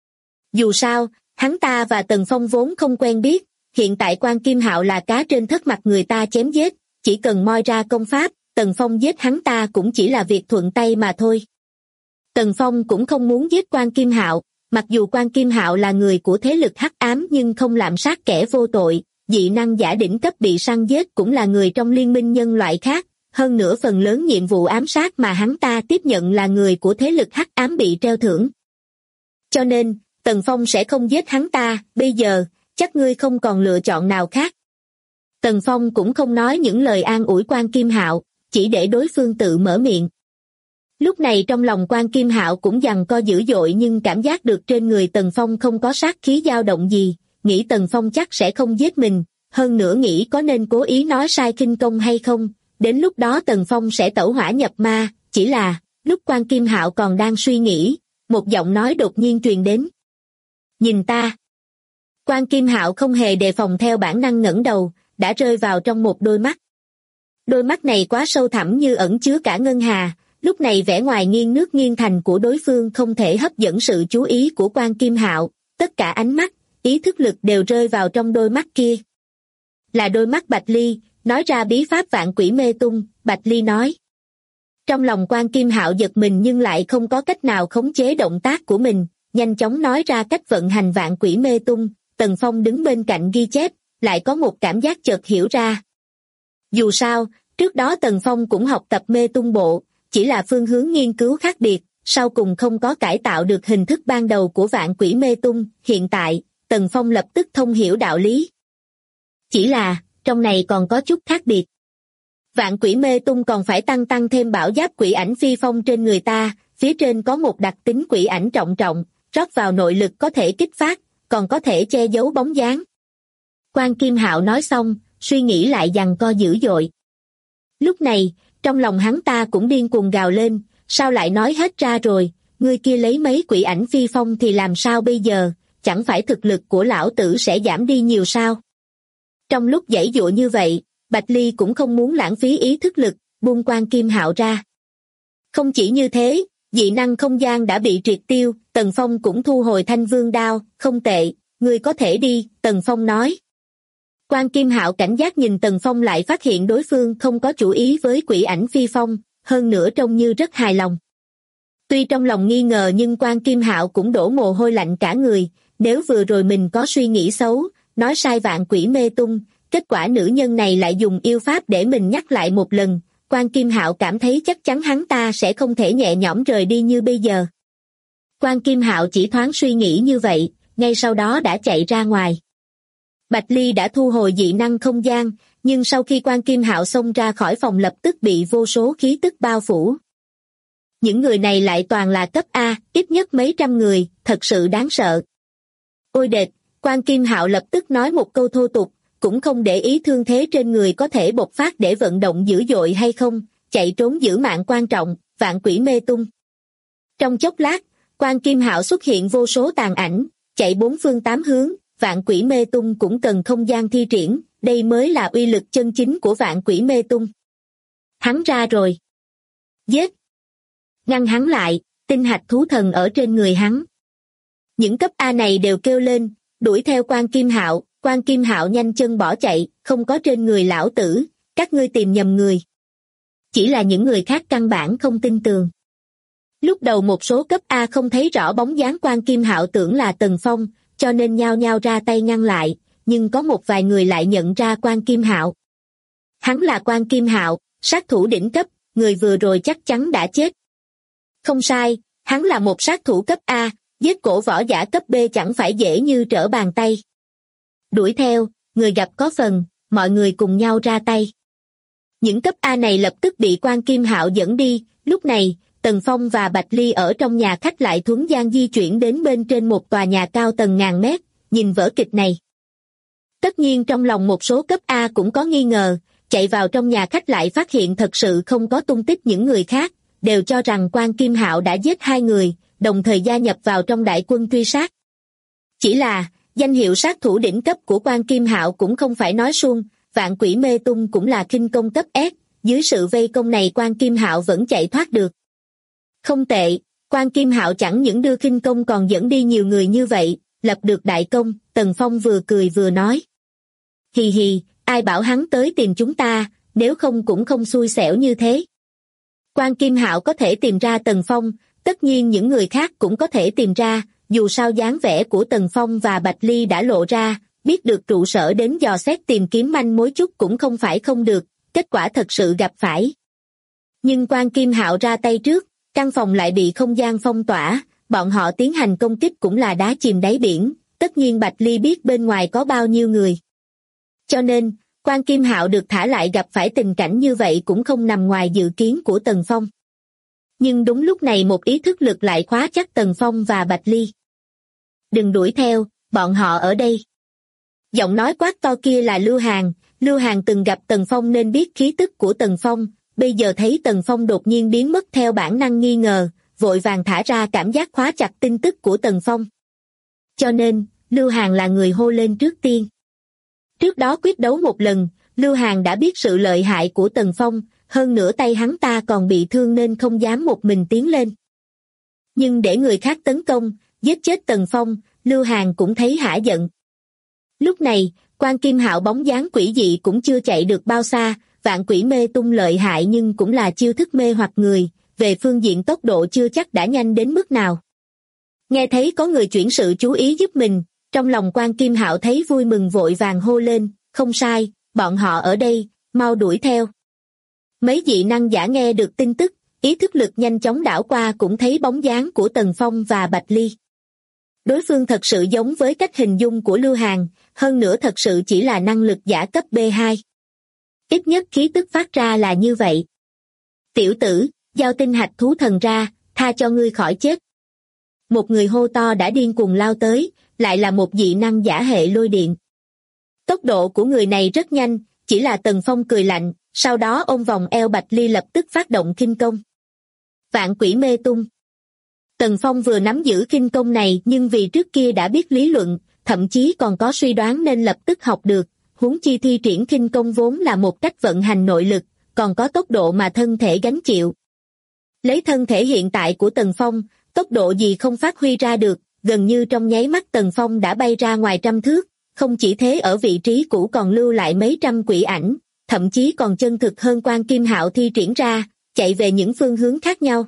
Dù sao, hắn ta và Tần Phong vốn không quen biết, hiện tại Quan Kim Hạo là cá trên thớt mặt người ta chém giết, chỉ cần moi ra công pháp, Tần Phong giết hắn ta cũng chỉ là việc thuận tay mà thôi. Tần Phong cũng không muốn giết Quan Kim Hạo, mặc dù Quan Kim Hạo là người của thế lực hắc ám nhưng không lạm sát kẻ vô tội, dị năng giả đỉnh cấp bị săn giết cũng là người trong liên minh nhân loại khác, hơn nữa phần lớn nhiệm vụ ám sát mà hắn ta tiếp nhận là người của thế lực hắc ám bị treo thưởng. Cho nên, Tần Phong sẽ không giết hắn ta, bây giờ, chắc ngươi không còn lựa chọn nào khác. Tần Phong cũng không nói những lời an ủi Quan Kim Hạo, chỉ để đối phương tự mở miệng. Lúc này trong lòng Quan Kim Hạo cũng giằng co dữ dội nhưng cảm giác được trên người Tần Phong không có sát khí dao động gì, nghĩ Tần Phong chắc sẽ không giết mình, hơn nữa nghĩ có nên cố ý nói sai khinh công hay không, đến lúc đó Tần Phong sẽ tẩu hỏa nhập ma, chỉ là, lúc Quan Kim Hạo còn đang suy nghĩ, một giọng nói đột nhiên truyền đến. Nhìn ta! Quan Kim Hạo không hề đề phòng theo bản năng ngẩng đầu, đã rơi vào trong một đôi mắt. Đôi mắt này quá sâu thẳm như ẩn chứa cả ngân hà, lúc này vẻ ngoài nghiêng nước nghiêng thành của đối phương không thể hấp dẫn sự chú ý của Quan Kim Hạo, tất cả ánh mắt, ý thức lực đều rơi vào trong đôi mắt kia. Là đôi mắt Bạch Ly, nói ra bí pháp vạn quỷ mê tung, Bạch Ly nói. Trong lòng Quan Kim Hạo giật mình nhưng lại không có cách nào khống chế động tác của mình, nhanh chóng nói ra cách vận hành vạn quỷ mê tung, Tần Phong đứng bên cạnh ghi chép, lại có một cảm giác chợt hiểu ra. Dù sao, trước đó Tần Phong cũng học tập mê tung bộ, chỉ là phương hướng nghiên cứu khác biệt, sau cùng không có cải tạo được hình thức ban đầu của vạn quỷ mê tung, hiện tại, Tần Phong lập tức thông hiểu đạo lý. Chỉ là, trong này còn có chút khác biệt. Vạn quỷ mê tung còn phải tăng thêm bảo giáp quỷ ảnh phi phong trên người ta, phía trên có một đặc tính quỷ ảnh trọng trọng, rót vào nội lực có thể kích phát, còn có thể che giấu bóng dáng. Quan Kim Hạo nói xong, suy nghĩ lại giằng co dữ dội. Lúc này, trong lòng hắn ta cũng điên cuồng gào lên, sao lại nói hết ra rồi, người kia lấy mấy quỷ ảnh phi phong thì làm sao bây giờ, chẳng phải thực lực của lão tử sẽ giảm đi nhiều sao? Trong lúc giãy giụa như vậy, Bạch Ly cũng không muốn lãng phí ý thức lực, buông Quan Kim Hạo ra. Không chỉ như thế, dị năng không gian đã bị triệt tiêu, Tần Phong cũng thu hồi thanh vương đao, không tệ, ngươi có thể đi, Tần Phong nói. Quan Kim Hạo cảnh giác nhìn Tần Phong lại phát hiện đối phương không có chủ ý với quỷ ảnh phi phong, hơn nữa trông như rất hài lòng. Tuy trong lòng nghi ngờ nhưng Quan Kim Hạo cũng đổ mồ hôi lạnh cả người, nếu vừa rồi mình có suy nghĩ xấu, nói sai vạn quỷ mê tung, kết quả nữ nhân này lại dùng yêu pháp để mình nhắc lại một lần, Quan Kim Hạo cảm thấy chắc chắn hắn ta sẽ không thể nhẹ nhõm rời đi như bây giờ. Quan Kim Hạo chỉ thoáng suy nghĩ như vậy, ngay sau đó đã chạy ra ngoài. Bạch Ly đã thu hồi dị năng không gian, nhưng sau khi Quan Kim Hạo xông ra khỏi phòng lập tức bị vô số khí tức bao phủ. Những người này lại toàn là cấp A, ít nhất mấy trăm người, thật sự đáng sợ. Ôi đệt, Quan Kim Hạo lập tức nói một câu thô tục, cũng không để ý thương thế trên người có thể bộc phát để vận động dữ dội hay không, chạy trốn giữ mạng quan trọng, vạn quỷ mê tung. Trong chốc lát, Quan Kim Hạo xuất hiện vô số tàn ảnh, chạy bốn phương tám hướng, vạn quỷ mê tung cũng cần không gian thi triển, đây mới là uy lực chân chính của vạn quỷ mê tung. Hắn ra rồi. Giết! Ngăn hắn lại, tinh hạch thú thần ở trên người hắn. Những cấp A này đều kêu lên, đuổi theo Quan Kim Hạo. Quan Kim Hạo nhanh chân bỏ chạy, không có trên người lão tử, các ngươi tìm nhầm người. Chỉ là những người khác căn bản không tin tường. Lúc đầu một số cấp A không thấy rõ bóng dáng Quan Kim Hạo tưởng là Tần Phong, cho nên nhao nhao ra tay ngăn lại, nhưng có một vài người lại nhận ra Quan Kim Hạo. Hắn là Quan Kim Hạo, sát thủ đỉnh cấp, người vừa rồi chắc chắn đã chết. Không sai, hắn là một sát thủ cấp A, giết cổ võ giả cấp B chẳng phải dễ như trở bàn tay. Đuổi theo, người gặp có phần, mọi người cùng nhau ra tay. Những cấp A này lập tức bị Quan Kim Hạo dẫn đi, lúc này, Tần Phong và Bạch Ly ở trong nhà khách lại thuấn gian di chuyển đến bên trên một tòa nhà cao tầng ngàn mét, nhìn vở kịch này. Tất nhiên trong lòng một số cấp A cũng có nghi ngờ, chạy vào trong nhà khách lại phát hiện thật sự không có tung tích những người khác, đều cho rằng Quan Kim Hạo đã giết 2 người, đồng thời gia nhập vào trong đại quân truy sát. Chỉ là, danh hiệu sát thủ đỉnh cấp của Quan Kim Hạo cũng không phải nói suông, Vạn Quỷ Mê Tung cũng là khinh công cấp S, dưới sự vây công này Quan Kim Hạo vẫn chạy thoát được. Không tệ, Quan Kim Hạo chẳng những đưa khinh công còn dẫn đi nhiều người như vậy, lập được đại công, Tần Phong vừa cười vừa nói. Hì hì, ai bảo hắn tới tìm chúng ta, nếu không cũng không xui xẻo như thế. Quan Kim Hạo có thể tìm ra Tần Phong, tất nhiên những người khác cũng có thể tìm ra, dù sao dáng vẻ của Tần Phong và Bạch Ly đã lộ ra, biết được trụ sở đến dò xét tìm kiếm manh mối chút cũng không phải không được, kết quả thật sự gặp phải. Nhưng Quan Kim Hạo ra tay trước, căn phòng lại bị không gian phong tỏa, bọn họ tiến hành công kích cũng là đá chìm đáy biển, tất nhiên Bạch Ly biết bên ngoài có bao nhiêu người. Cho nên, Quan Kim Hạo được thả lại gặp phải tình cảnh như vậy cũng không nằm ngoài dự kiến của Tần Phong. Nhưng đúng lúc này một ý thức lực lại khóa chắc Tần Phong và Bạch Ly. Đừng đuổi theo, bọn họ ở đây. Giọng nói quát to kia là Lưu Hàn từng gặp Tần Phong nên biết khí tức của Tần Phong, bây giờ thấy Tần Phong đột nhiên biến mất theo bản năng nghi ngờ, vội vàng thả ra cảm giác khóa chặt tin tức của Tần Phong. Cho nên, Lưu Hàn là người hô lên trước tiên. Trước đó quyết đấu một lần, Lưu Hàn đã biết sự lợi hại của Tần Phong, hơn nữa tay hắn ta còn bị thương nên không dám một mình tiến lên. Nhưng để người khác tấn công, giết chết Tần Phong, Lưu Hàn cũng thấy hả giận. Lúc này, Quan Kim Hạo bóng dáng quỷ dị cũng chưa chạy được bao xa, Vạn Quỷ Mê Tung lợi hại nhưng cũng là chiêu thức mê hoặc người, về phương diện tốc độ chưa chắc đã nhanh đến mức nào. Nghe thấy có người chuyển sự chú ý giúp mình, trong lòng Quan Kim Hạo thấy vui mừng vội vàng hô lên, không sai, bọn họ ở đây, mau đuổi theo. Mấy dị năng giả nghe được tin tức, ý thức lực nhanh chóng đảo qua cũng thấy bóng dáng của Tần Phong và Bạch Ly. Đối phương thật sự giống với cách hình dung của Lưu Hàn, hơn nữa thật sự chỉ là năng lực giả cấp B2. Ít nhất khí tức phát ra là như vậy. Tiểu tử, giao tinh hạch thú thần ra, tha cho ngươi khỏi chết. Một người hô to đã điên cuồng lao tới, lại là một dị năng giả hệ lôi điện. Tốc độ của người này rất nhanh, chỉ là Tần Phong cười lạnh, sau đó ôm vòng eo Bạch Ly lập tức phát động khinh công. Vạn Quỷ Mê Tung. Tần Phong vừa nắm giữ khinh công này nhưng vì trước kia đã biết lý luận, thậm chí còn có suy đoán nên lập tức học được, huống chi thi triển khinh công vốn là một cách vận hành nội lực, còn có tốc độ mà thân thể gánh chịu. Lấy thân thể hiện tại của Tần Phong, tốc độ gì không phát huy ra được, gần như trong nháy mắt Tần Phong đã bay ra ngoài trăm thước, không chỉ thế ở vị trí cũ còn lưu lại mấy trăm quỷ ảnh, thậm chí còn chân thực hơn Quan Kim Hạo thi triển ra, chạy về những phương hướng khác nhau.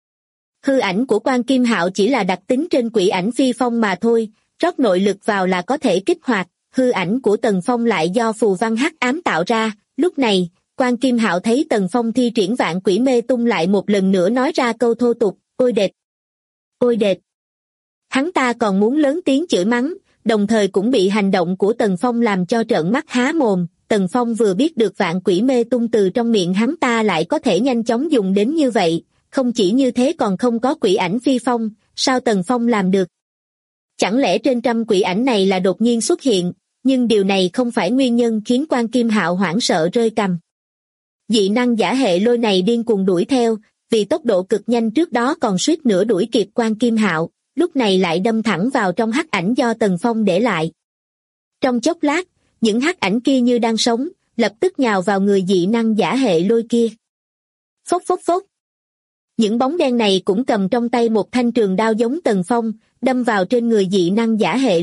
Hư ảnh của Quan Kim Hạo chỉ là đặc tính trên quỷ ảnh phi phong mà thôi, rót nội lực vào là có thể kích hoạt, hư ảnh của Tần Phong lại do phù văn hắc ám tạo ra, lúc này, Quan Kim Hạo thấy Tần Phong thi triển Vạn Quỷ Mê Tung lại một lần nữa nói ra câu thô tục, ôi đệt. Ôi đệt. Hắn ta còn muốn lớn tiếng chửi mắng, đồng thời cũng bị hành động của Tần Phong làm cho trợn mắt há mồm. Tần Phong vừa biết được Vạn Quỷ Mê Tung từ trong miệng hắn ta lại có thể nhanh chóng dùng đến như vậy, không chỉ như thế còn không có quỷ ảnh phi phong, sao Tần Phong làm được? Chẳng lẽ trên trăm quỷ ảnh này là đột nhiên xuất hiện, nhưng điều này không phải nguyên nhân khiến Quan Kim Hạo hoảng sợ rơi cằm. Dị năng giả hệ lôi này điên cuồng đuổi theo, vì tốc độ cực nhanh trước đó còn suýt nữa đuổi kịp Quan Kim Hạo, lúc này lại đâm thẳng vào trong hắc ảnh do Tần Phong để lại. Trong chốc lát, những hắc ảnh kia như đang sống, lập tức nhào vào người dị năng giả hệ lôi kia. Phốc phốc phốc. Những bóng đen này cũng cầm trong tay một thanh trường đao giống Tần Phong, đâm vào trên người dị năng giả hệ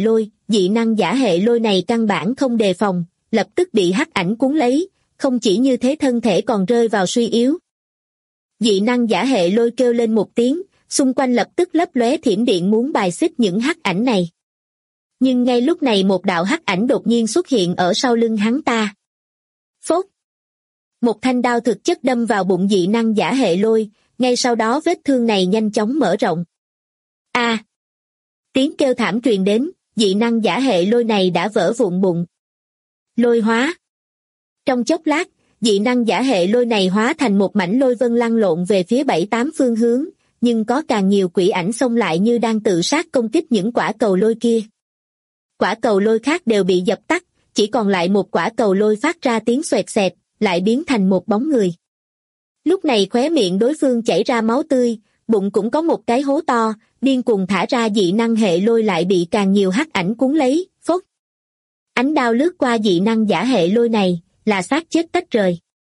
lôi này căn bản không đề phòng, lập tức bị hắc ảnh cuốn lấy, không chỉ như thế thân thể còn rơi vào suy yếu. Dị năng giả hệ lôi kêu lên một tiếng, xung quanh lập tức lấp lóe thiểm điện muốn bài xích những hắc ảnh này. Nhưng ngay lúc này một đạo hắc ảnh đột nhiên xuất hiện ở sau lưng hắn ta. Phốt! Một thanh đao thực chất đâm vào bụng dị năng giả hệ lôi, ngay sau đó vết thương này nhanh chóng mở rộng. A! Tiếng kêu thảm truyền đến, dị năng giả hệ lôi này đã vỡ vụn bụng. Lôi hóa! Trong chốc lát, dị năng giả hệ lôi này hóa thành một mảnh lôi vân lăn lộn về phía 7-8 phương hướng, nhưng có càng nhiều quỷ ảnh xông lại như đang tự sát công kích những quả cầu lôi kia. Quả cầu lôi khác đều bị dập tắt, chỉ còn lại một quả cầu lôi phát ra tiếng xoẹt xẹt, lại biến thành một bóng người. Lúc này khóe miệng đối phương chảy ra máu tươi, bụng cũng có một cái hố to, điên cuồng thả ra dị năng hệ lôi lại bị càng nhiều hắc ảnh cuốn lấy, phốt. Ánh đao lướt qua dị năng giả hệ lôi này, là xác chết tách rời.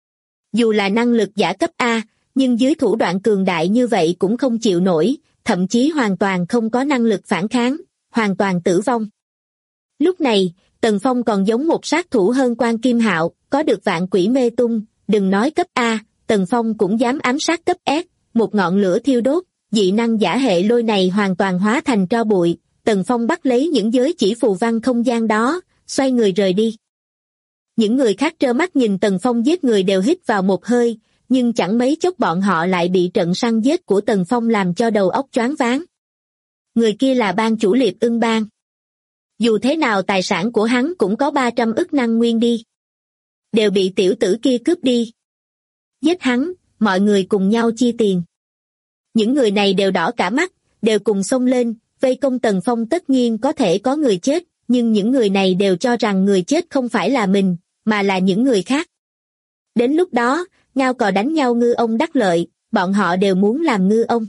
Dù là năng lực giả cấp A, nhưng dưới thủ đoạn cường đại như vậy cũng không chịu nổi, thậm chí hoàn toàn không có năng lực phản kháng, hoàn toàn tử vong. Lúc này, Tần Phong còn giống một sát thủ hơn Quan Kim Hạo, có được vạn quỷ mê tung, đừng nói cấp A, Tần Phong cũng dám ám sát cấp S, một ngọn lửa thiêu đốt, dị năng giả hệ lôi này hoàn toàn hóa thành tro bụi, Tần Phong bắt lấy những giới chỉ phù văn không gian đó, xoay người rời đi. Những người khác trơ mắt nhìn Tần Phong giết người đều hít vào một hơi, nhưng chẳng mấy chốc bọn họ lại bị trận săn giết của Tần Phong làm cho đầu óc choáng váng. Người kia là ban chủ Liệp Ưng Bang. Dù thế nào tài sản của hắn cũng có 300 ức năng nguyên đi. Đều bị tiểu tử kia cướp đi. Giết hắn, mọi người cùng nhau chia tiền. Những người này đều đỏ cả mắt, đều cùng xông lên, vây công Tần Phong tất nhiên có thể có người chết, nhưng những người này đều cho rằng người chết không phải là mình, mà là những người khác. Đến lúc đó, ngao cò đánh nhau ngư ông đắc lợi, bọn họ đều muốn làm ngư ông.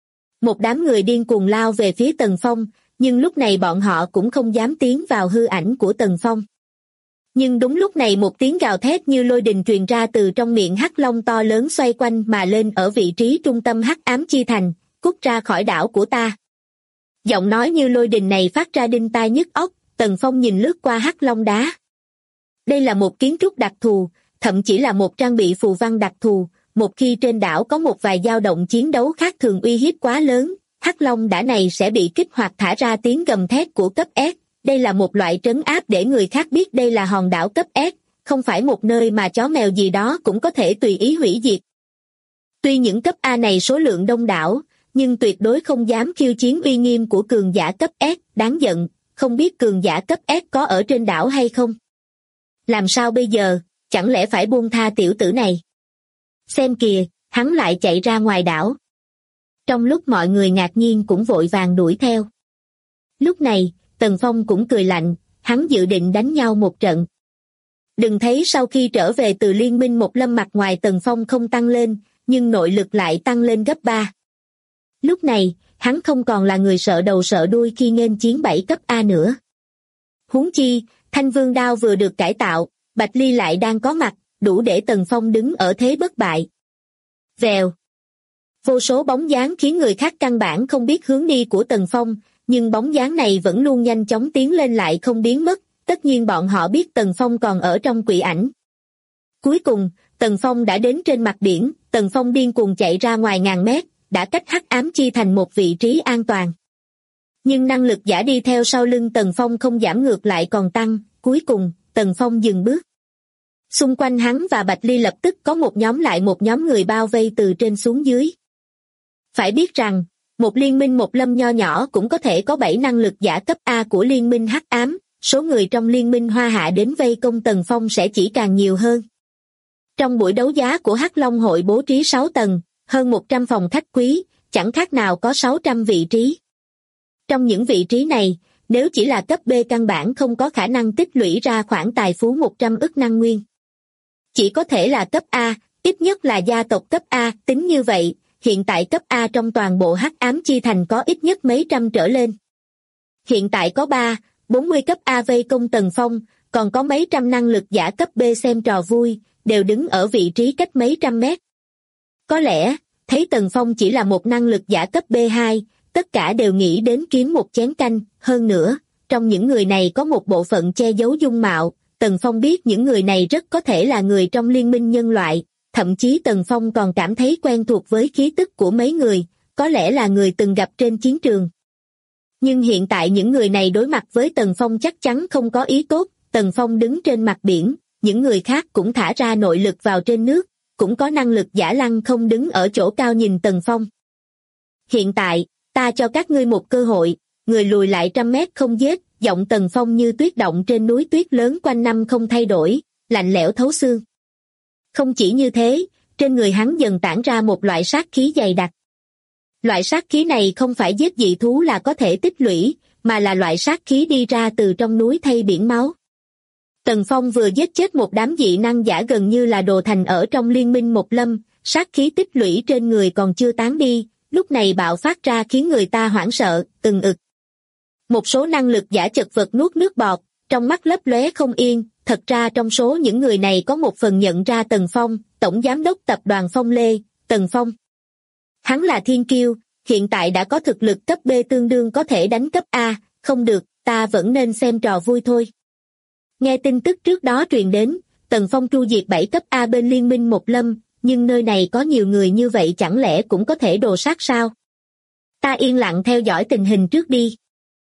Một đám người điên cuồng lao về phía Tần Phong, nhưng lúc này bọn họ cũng không dám tiến vào hư ảnh của Tần Phong. Nhưng đúng lúc này một tiếng gào thét như lôi đình truyền ra từ trong miệng hắc long to lớn xoay quanh mà lên ở vị trí trung tâm hắc ám chi thành, cút ra khỏi đảo của ta. Giọng nói như lôi đình này phát ra đinh tai nhức óc, Tần Phong nhìn lướt qua hắc long đá. Đây là một kiến trúc đặc thù, thậm chỉ là một trang bị phù văn đặc thù, một khi trên đảo có một vài dao động chiến đấu khác thường uy hiếp quá lớn, hắc long đá này sẽ bị kích hoạt thả ra tiếng gầm thét của cấp S. Đây là một loại trấn áp để người khác biết đây là hòn đảo cấp S, không phải một nơi mà chó mèo gì đó cũng có thể tùy ý hủy diệt. Tuy những cấp A này số lượng đông đảo, nhưng tuyệt đối không dám khiêu chiến uy nghiêm của cường giả cấp S, đáng giận, không biết cường giả cấp S có ở trên đảo hay không. Làm sao bây giờ, chẳng lẽ phải buông tha tiểu tử này? Xem kìa, hắn lại chạy ra ngoài đảo. Trong lúc mọi người ngạc nhiên cũng vội vàng đuổi theo. Lúc này, Tần Phong cũng cười lạnh, hắn dự định đánh nhau một trận. Đừng thấy sau khi trở về từ liên minh một lâm mặt ngoài Tần Phong không tăng lên, nhưng nội lực lại tăng lên gấp 3. Lúc này, hắn không còn là người sợ đầu sợ đuôi khi nghênh chiến 7 cấp A nữa. Huống chi, Thanh Vương đao vừa được cải tạo, Bạch Ly lại đang có mặt, đủ để Tần Phong đứng ở thế bất bại. Vèo. Vô số bóng dáng khiến người khác căn bản không biết hướng đi của Tần Phong, nhưng bóng dáng này vẫn luôn nhanh chóng tiến lên lại không biến mất, tất nhiên bọn họ biết Tần Phong còn ở trong quỷ ảnh. Cuối cùng, Tần Phong đã đến trên mặt biển, Tần Phong điên cuồng chạy ra ngoài ngàn mét, đã cách hắc ám chi thành một vị trí an toàn. Nhưng năng lực giả đi theo sau lưng Tần Phong không giảm ngược lại còn tăng, cuối cùng, Tần Phong dừng bước. Xung quanh hắn và Bạch Ly lập tức có một nhóm lại một nhóm người bao vây từ trên xuống dưới. Phải biết rằng, một liên minh một lâm nho nhỏ cũng có thể có 7 năng lực giả cấp A của liên minh hắc ám, số người trong liên minh Hoa Hạ đến vây công Tần Phong sẽ chỉ càng nhiều hơn. Trong buổi đấu giá của Hắc Long hội bố trí 6 tầng, hơn 100 phòng khách quý, chẳng khác nào có 600 vị trí. Trong những vị trí này, nếu chỉ là cấp B căn bản không có khả năng tích lũy ra khoản tài phú 100 ức năng nguyên. Chỉ có thể là cấp A, ít nhất là gia tộc cấp A, tính như vậy, hiện tại cấp A trong toàn bộ hắc ám chi thành có ít nhất mấy trăm trở lên. Hiện tại có 40 cấp A vây công Tần Phong, còn có mấy trăm năng lực giả cấp B xem trò vui, đều đứng ở vị trí cách mấy trăm mét. Có lẽ, thấy Tần Phong chỉ là một năng lực giả cấp B2, tất cả đều nghĩ đến kiếm một chén canh, hơn nữa, trong những người này có một bộ phận che giấu dung mạo, Tần Phong biết những người này rất có thể là người trong liên minh nhân loại, thậm chí Tần Phong còn cảm thấy quen thuộc với khí tức của mấy người, có lẽ là người từng gặp trên chiến trường. Nhưng hiện tại những người này đối mặt với Tần Phong chắc chắn không có ý tốt. Tần Phong đứng trên mặt biển, những người khác cũng thả ra nội lực vào trên nước, cũng có năng lực giả lăng không đứng ở chỗ cao nhìn Tần Phong. Hiện tại, ta cho các ngươi một cơ hội, người lùi lại 100 mét không giết. Giọng Tần Phong như tuyết động trên núi tuyết lớn quanh năm không thay đổi, lạnh lẽo thấu xương. Không chỉ như thế, trên người hắn dần tản ra một loại sát khí dày đặc. Loại sát khí này không phải giết dị thú là có thể tích lũy, mà là loại sát khí đi ra từ trong núi thay biển máu. Tần Phong vừa giết chết một đám dị năng giả gần như là đồ thành ở trong liên minh Một Lâm, sát khí tích lũy trên người còn chưa tán đi, lúc này bạo phát ra khiến người ta hoảng sợ, từng ực. Một số năng lực giả chật vật nuốt nước bọt, trong mắt lấp lóe không yên. Thật ra trong số những người này có một phần nhận ra Tần Phong, tổng giám đốc tập đoàn Phong Lê, Tần Phong. Hắn là thiên kiêu, hiện tại đã có thực lực cấp B tương đương có thể đánh cấp A, không được, ta vẫn nên xem trò vui thôi. Nghe tin tức trước đó truyền đến, Tần Phong tru diệt 7 cấp A bên liên minh Một Lâm, nhưng nơi này có nhiều người như vậy chẳng lẽ cũng có thể đồ sát sao? Ta yên lặng theo dõi tình hình trước đi.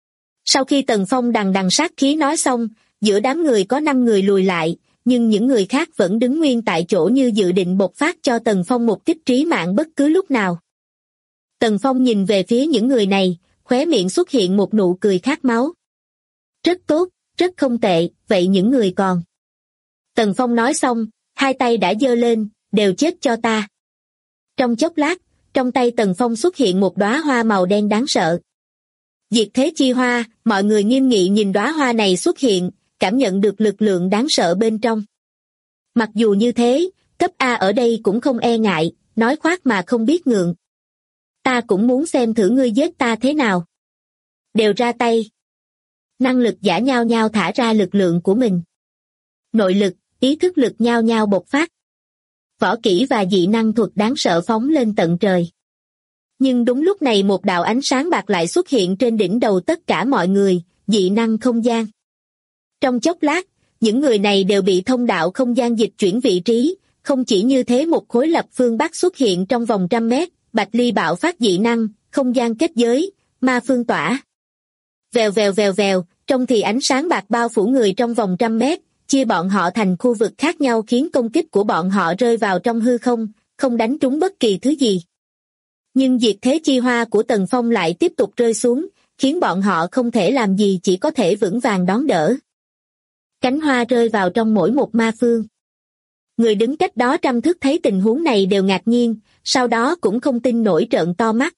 Sau khi Tần Phong đằng đằng sát khí nói xong, giữa đám người có 5 người lùi lại, nhưng những người khác vẫn đứng nguyên tại chỗ như dự định bộc phát cho Tần Phong một kích trí mạng bất cứ lúc nào. Tần Phong nhìn về phía những người này, khóe miệng xuất hiện một nụ cười khát máu. Rất tốt, rất không tệ, vậy những người còn. Tần Phong nói xong, hai tay đã giơ lên, đều chết cho ta. Trong chốc lát, trong tay Tần Phong xuất hiện một đóa hoa màu đen đáng sợ. Diệt thế chi hoa, mọi người nghiêm nghị nhìn đóa hoa này xuất hiện, cảm nhận được lực lượng đáng sợ bên trong. Mặc dù như thế, cấp A ở đây cũng không e ngại, nói khoác mà không biết ngượng. Ta cũng muốn xem thử ngươi giết ta thế nào. Đều ra tay. Năng lực giả nhao nhao thả ra lực lượng của mình. Nội lực, ý thức lực nhao nhao bộc phát. Võ kỹ và dị năng thuật đáng sợ phóng lên tận trời. Nhưng đúng lúc này một đạo ánh sáng bạc lại xuất hiện trên đỉnh đầu tất cả mọi người, dị năng không gian. Trong chốc lát, những người này đều bị thông đạo không gian dịch chuyển vị trí, không chỉ như thế một khối lập phương Bắc xuất hiện trong vòng 100 mét, Bạch Ly bạo phát dị năng, không gian kết giới, ma phương tỏa. Vèo vèo vèo vèo, trong thì ánh sáng bạc bao phủ người trong vòng 100 mét, chia bọn họ thành khu vực khác nhau khiến công kích của bọn họ rơi vào trong hư không, không đánh trúng bất kỳ thứ gì. Nhưng diệt thế chi hoa của Tần Phong lại tiếp tục rơi xuống, khiến bọn họ không thể làm gì chỉ có thể vững vàng đón đỡ. Cánh hoa rơi vào trong mỗi một ma phương. Người đứng cách đó 100 thước thấy tình huống này đều ngạc nhiên, sau đó cũng không tin nổi trợn to mắt.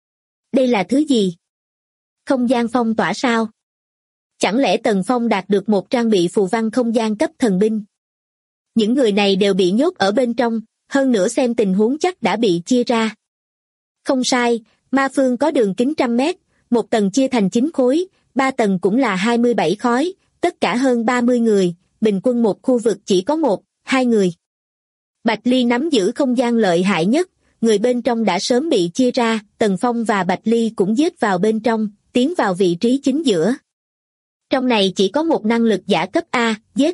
Đây là thứ gì? Không gian phong tỏa sao? Chẳng lẽ Tần Phong đạt được một trang bị phù văn không gian cấp thần binh? Những người này đều bị nhốt ở bên trong, hơn nữa xem tình huống chắc đã bị chia ra. Không sai, ma phương có đường kính 100 mét, một tầng chia thành 9 khối, 3 tầng cũng là 27 khối, tất cả hơn 30 người, bình quân một khu vực chỉ có 1-2 người. Bạch Ly nắm giữ không gian lợi hại nhất, người bên trong đã sớm bị chia ra, Tần Phong và Bạch Ly cũng giết vào bên trong, tiến vào vị trí chính giữa. Trong này chỉ có một năng lực giả cấp A, giết.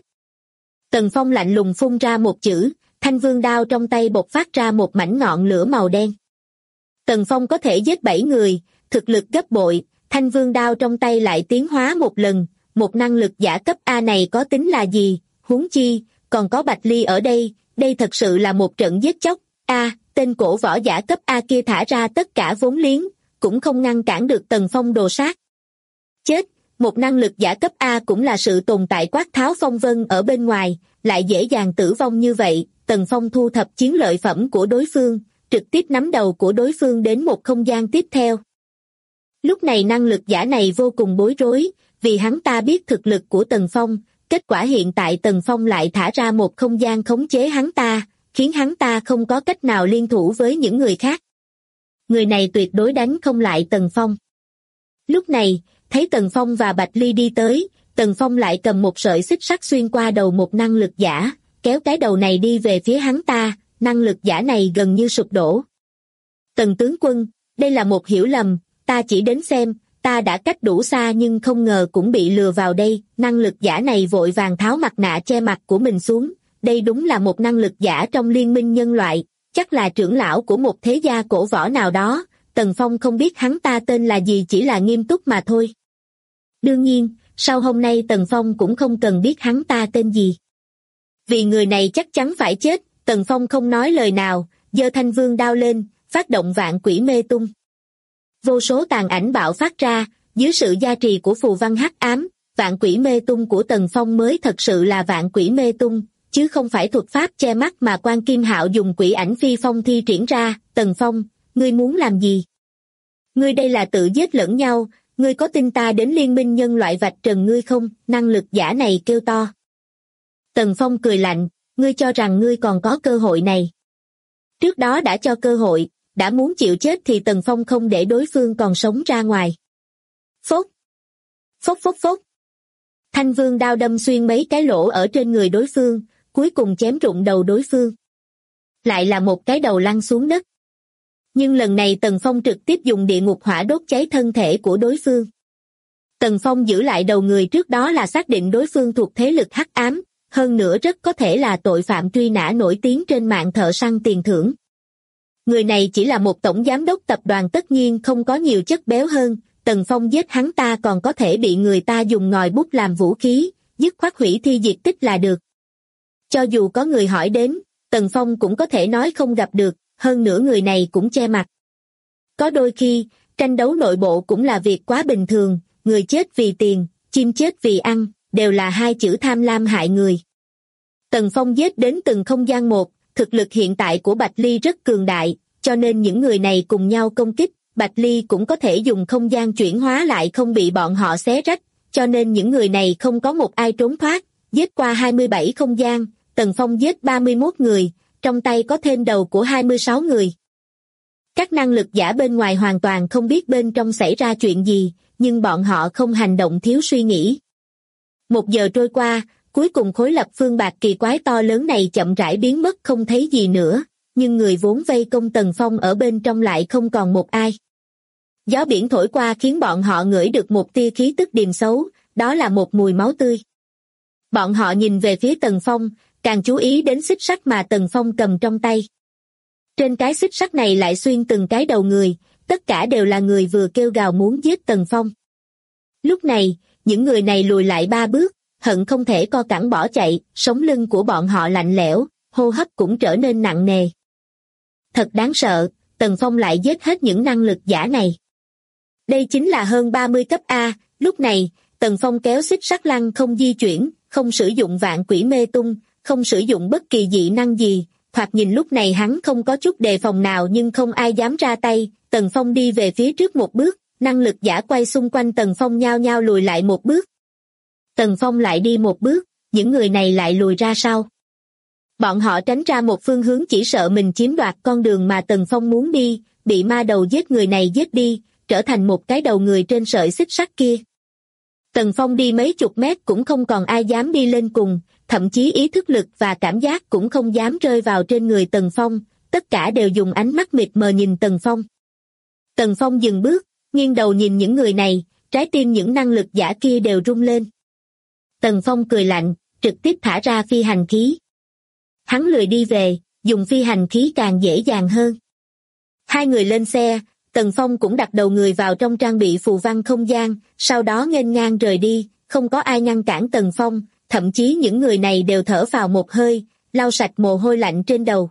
Tần Phong lạnh lùng phun ra một chữ, thanh vương đao trong tay bộc phát ra một mảnh ngọn lửa màu đen. Tần Phong có thể giết 7 người, thực lực gấp bội, thanh vương đao trong tay lại tiến hóa một lần, một năng lực giả cấp A này có tính là gì, huống chi, còn có Bạch Ly ở đây, đây thật sự là một trận giết chóc. Tên cổ võ giả cấp A kia thả ra tất cả vốn liếng, cũng không ngăn cản được Tần Phong đồ sát. Chết, một năng lực giả cấp A cũng là sự tồn tại quát tháo phong vân ở bên ngoài, lại dễ dàng tử vong như vậy. Tần Phong thu thập chiến lợi phẩm của đối phương, trực tiếp nắm đầu của đối phương đến một không gian tiếp theo. Lúc này năng lực giả này vô cùng bối rối, vì hắn ta biết thực lực của Tần Phong, kết quả hiện tại Tần Phong lại thả ra một không gian khống chế hắn ta, khiến hắn ta không có cách nào liên thủ với những người khác. Người này tuyệt đối đánh không lại Tần Phong. Lúc này, thấy Tần Phong và Bạch Ly đi tới, Tần Phong lại cầm một sợi xích sắt xuyên qua đầu một năng lực giả, kéo cái đầu này đi về phía hắn ta, năng lực giả này gần như sụp đổ. Tần tướng quân, đây là một hiểu lầm, ta chỉ đến xem, ta đã cách đủ xa nhưng không ngờ cũng bị lừa vào đây. Năng lực giả này vội vàng tháo mặt nạ che mặt của mình xuống, đây đúng là một năng lực giả trong liên minh nhân loại, chắc là trưởng lão của một thế gia cổ võ nào đó, Tần Phong không biết hắn ta tên là gì, chỉ là nghiêm túc mà thôi. Đương nhiên, sau hôm nay Tần Phong cũng không cần biết hắn ta tên gì. Vì người này chắc chắn phải chết, Tần Phong không nói lời nào, giơ thanh vương đao lên, phát động vạn quỷ mê tung. Vô số tàn ảnh bạo phát ra, dưới sự gia trì của phù văn hắc ám, vạn quỷ mê tung của Tần Phong mới thật sự là vạn quỷ mê tung, chứ không phải thuật pháp che mắt mà Quan Kim Hạo dùng quỷ ảnh phi phong thi triển ra. Tần Phong, ngươi muốn làm gì? Ngươi đây là tự giết lẫn nhau, ngươi có tin ta đến liên minh nhân loại vạch trần ngươi không? Năng lực giả này kêu to. Tần Phong cười lạnh, ngươi cho rằng ngươi còn có cơ hội này. Trước đó đã cho cơ hội, đã muốn chịu chết thì Tần Phong không để đối phương còn sống ra ngoài. Phốc! Phốc phốc phốc! Thanh vương đao đâm xuyên mấy cái lỗ ở trên người đối phương, cuối cùng chém rụng đầu đối phương. Lại là một cái đầu lăn xuống đất. Nhưng lần này Tần Phong trực tiếp dùng địa ngục hỏa đốt cháy thân thể của đối phương. Tần Phong giữ lại đầu người trước đó là xác định đối phương thuộc thế lực hắc ám, hơn nữa rất có thể là tội phạm truy nã nổi tiếng trên mạng thợ săn tiền thưởng. Người này chỉ là một tổng giám đốc tập đoàn, tất nhiên không có nhiều chất béo hơn, Tần Phong giết hắn ta còn có thể bị người ta dùng ngòi bút làm vũ khí, dứt khoát hủy thi diệt tích là được. Cho dù có người hỏi đến, Tần Phong cũng có thể nói không gặp được, hơn nữa người này cũng che mặt. Có đôi khi, tranh đấu nội bộ cũng là việc quá bình thường, người chết vì tiền, chim chết vì ăn, đều là hai chữ tham lam hại người. Tần Phong giết đến từng không gian một, thực lực hiện tại của Bạch Ly rất cường đại, cho nên những người này cùng nhau công kích, Bạch Ly cũng có thể dùng không gian chuyển hóa lại không bị bọn họ xé rách, cho nên những người này không có một ai trốn thoát, giết qua 27 không gian, Tần Phong giết 31 người, trong tay có thêm đầu của 26 người. Các năng lực giả bên ngoài hoàn toàn không biết bên trong xảy ra chuyện gì, nhưng bọn họ không hành động thiếu suy nghĩ. 1 giờ trôi qua, cuối cùng khối lập phương bạc kỳ quái to lớn này chậm rãi biến mất không thấy gì nữa, nhưng người vốn vây công Tần Phong ở bên trong lại không còn một ai. Gió biển thổi qua khiến bọn họ ngửi được một tia khí tức điềm xấu, đó là một mùi máu tươi. Bọn họ nhìn về phía Tần Phong, càng chú ý đến xích sắt mà Tần Phong cầm trong tay. Trên cái xích sắt này lại xuyên từng cái đầu người, tất cả đều là người vừa kêu gào muốn giết Tần Phong. Lúc này, những người này lùi lại 3 bước, hận không thể co cẳng bỏ chạy, sống lưng của bọn họ lạnh lẽo, hô hấp cũng trở nên nặng nề. Thật đáng sợ, Tần Phong lại giết hết những năng lực giả này. Đây chính là hơn 30 cấp A, lúc này, Tần Phong kéo xích sắt lăng không di chuyển, không sử dụng vạn quỷ mê tung, không sử dụng bất kỳ dị năng gì, thoạt nhìn lúc này hắn không có chút đề phòng nào nhưng không ai dám ra tay. Tần Phong đi về phía trước 1 bước, năng lực giả quay xung quanh Tần Phong nhao nhao lùi lại 1 bước. Tần Phong lại đi 1 bước, những người này lại lùi ra sau. Bọn họ tránh ra một phương hướng chỉ sợ mình chiếm đoạt con đường mà Tần Phong muốn đi, bị ma đầu giết người này giết đi, trở thành một cái đầu người trên sợi xích sắt kia. Tần Phong đi mấy chục mét cũng không còn ai dám đi lên cùng, thậm chí ý thức lực và cảm giác cũng không dám rơi vào trên người Tần Phong, tất cả đều dùng ánh mắt mịt mờ nhìn Tần Phong. Tần Phong dừng bước, nghiêng đầu nhìn những người này, trái tim những năng lực giả kia đều rung lên. Tần Phong cười lạnh, trực tiếp thả ra phi hành khí. Hắn lười đi về, dùng phi hành khí càng dễ dàng hơn. 2 người lên xe, Tần Phong cũng đặt đầu người vào trong trang bị phù văn không gian, sau đó nghênh ngang rời đi, không có ai ngăn cản Tần Phong, thậm chí những người này đều thở phào một hơi, lau sạch mồ hôi lạnh trên đầu.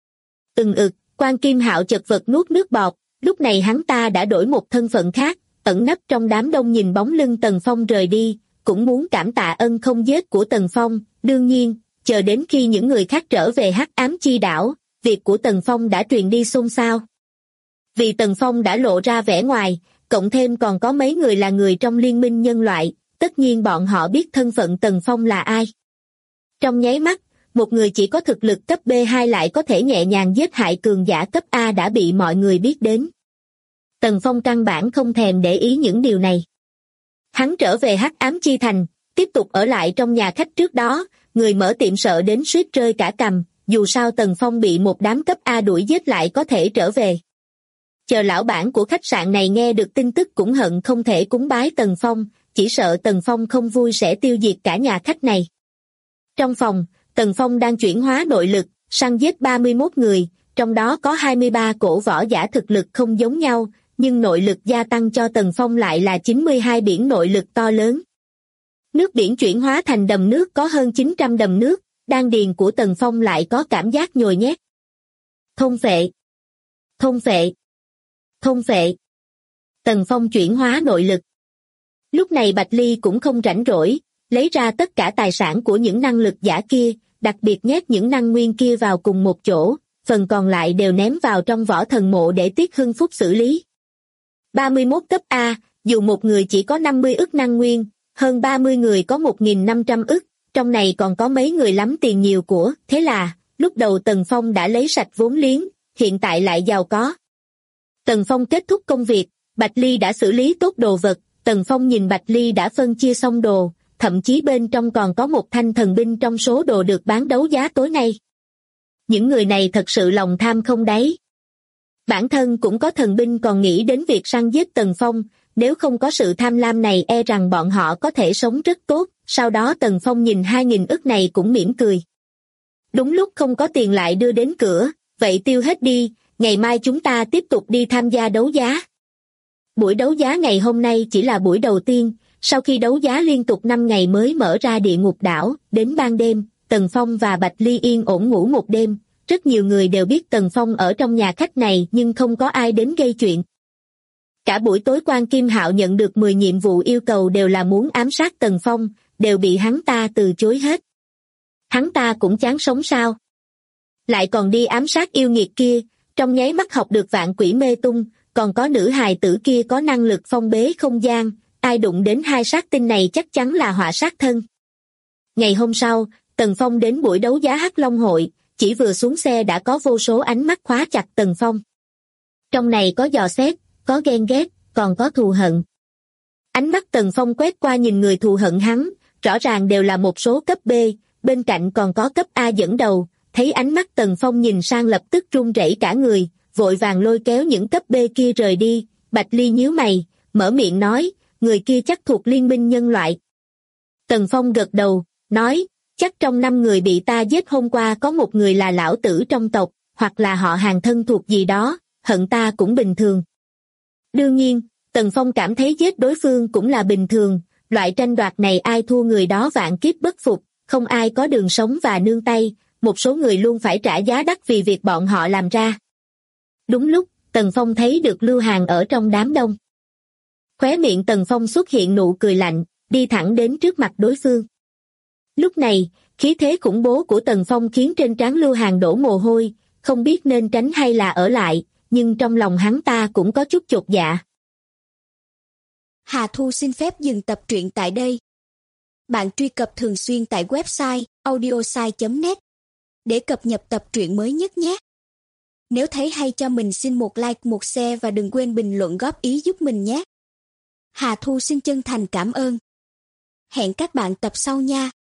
Quan Kim Hạo chật vật nuốt nước bọt, lúc này hắn ta đã đổi một thân phận khác, ẩn nấp trong đám đông nhìn bóng lưng Tần Phong rời đi, cũng muốn cảm tạ ân không giết của Tần Phong, đương nhiên, chờ đến khi những người khác trở về Hắc Ám Chi Đảo, việc của Tần Phong đã truyền đi xôn xao. Vì Tần Phong đã lộ ra vẻ ngoài, cộng thêm còn có mấy người là người trong liên minh nhân loại, tất nhiên bọn họ biết thân phận Tần Phong là ai. Trong nháy mắt, một người chỉ có thực lực cấp B2 lại có thể nhẹ nhàng giết hại cường giả cấp A đã bị mọi người biết đến. Tần Phong căn bản không thèm để ý những điều này. Hắn trở về Hắc Ám Chi Thành, tiếp tục ở lại trong nhà khách trước đó, người mở tiệm sợ đến suýt rơi cả cằm, dù sao Tần Phong bị một đám cấp A đuổi giết lại có thể trở về. Chờ lão bản của khách sạn này nghe được tin tức cũng hận không thể cúng bái Tần Phong, chỉ sợ Tần Phong không vui sẽ tiêu diệt cả nhà khách này. Trong phòng, Tần Phong đang chuyển hóa nội lực, săn giết 31 người, trong đó có 23 cổ võ giả thực lực không giống nhau, nhưng nội lực gia tăng cho Tần Phong lại là 92 biển nội lực to lớn. Nước biển chuyển hóa thành đầm nước có hơn 900 đầm nước, đan điền của Tần Phong lại có cảm giác nhồi nhét. Thôn phệ, thôn phệ, thôn phệ. Tần Phong chuyển hóa nội lực. Lúc này Bạch Ly cũng không rảnh rỗi, lấy ra tất cả tài sản của những năng lực giả kia, đặc biệt nhét những năng nguyên kia vào cùng một chỗ, phần còn lại đều ném vào trong võ thần mộ để Tiết Hưng Phúc xử lý. 31 cấp A, dù một người chỉ có 50 ức năng nguyên, hơn 30 người có 1.500 ức, trong này còn có mấy người lắm tiền nhiều của, thế là, lúc đầu Tần Phong đã lấy sạch vốn liếng, hiện tại lại giàu có. Tần Phong kết thúc công việc, Bạch Ly đã xử lý tốt đồ vật, Tần Phong nhìn Bạch Ly đã phân chia xong đồ, thậm chí bên trong còn có một thanh thần binh trong số đồ được bán đấu giá tối nay. Những người này thật sự lòng tham không đáy. Bản thân cũng có thần binh còn nghĩ đến việc săn giết Tần Phong, nếu không có sự tham lam này e rằng bọn họ có thể sống rất tốt, sau đó Tần Phong nhìn 2.000 ức này cũng mỉm cười. Đúng lúc không có tiền lại đưa đến cửa, vậy tiêu hết đi, ngày mai chúng ta tiếp tục đi tham gia đấu giá. Buổi đấu giá ngày hôm nay chỉ là buổi đầu tiên, sau khi đấu giá liên tục 5 ngày mới mở ra địa ngục đảo, đến ban đêm, Tần Phong và Bạch Ly yên ổn ngủ một đêm, rất nhiều người đều biết Tần Phong ở trong nhà khách này nhưng không có ai đến gây chuyện. Cả buổi tối Quan Kim Hạo nhận được 10 nhiệm vụ yêu cầu đều là muốn ám sát Tần Phong, đều bị hắn ta từ chối hết. Hắn ta cũng chán sống sao? Lại còn đi ám sát yêu nghiệt kia, trong nháy mắt học được vạn quỷ mê tung, còn có nữ hài tử kia có năng lực phong bế không gian, ai đụng đến hai sát tinh này chắc chắn là họa sát thân. Ngày hôm sau, Tần Phong đến buổi đấu giá Hắc Long hội, chỉ vừa xuống xe đã có vô số ánh mắt khóa chặt Tần Phong. Trong này có dò xét, có ghen ghét, còn có thù hận. Ánh mắt Tần Phong quét qua nhìn người thù hận hắn, rõ ràng đều là một số cấp B, bên cạnh còn có cấp A dẫn đầu, thấy ánh mắt Tần Phong nhìn sang lập tức run rẩy cả người, vội vàng lôi kéo những cấp B kia rời đi. Bạch Ly nhíu mày, mở miệng nói, người kia chắc thuộc liên minh nhân loại. Tần Phong gật đầu, nói, chắc trong 5 người bị ta giết hôm qua có một người là lão tử trong tộc, hoặc là họ hàng thân thuộc gì đó, hận ta cũng bình thường. Đương nhiên, Tần Phong cảm thấy giết đối phương cũng là bình thường, loại tranh đoạt này ai thua người đó vạn kiếp bất phục, không ai có đường sống và nương tay, một số người luôn phải trả giá đắt vì việc bọn họ làm ra. Đúng lúc, Tần Phong thấy được Lưu Hàn ở trong đám đông. Khóe miệng Tần Phong xuất hiện nụ cười lạnh, đi thẳng đến trước mặt đối phương. Lúc này, khí thế khủng bố của Tần Phong khiến trên trán Lưu Hàn đổ mồ hôi, không biết nên tránh hay là ở lại, nhưng trong lòng hắn ta cũng có chút chột dạ. Hà Thu xin phép dừng tập truyện tại đây. Bạn truy cập thường xuyên tại website audiosai.net để cập nhật tập truyện mới nhất nhé. Nếu thấy hay cho mình xin một like, một share và đừng quên bình luận góp ý giúp mình nhé. Hà Thu xin chân thành cảm ơn. Hẹn các bạn tập sau nha.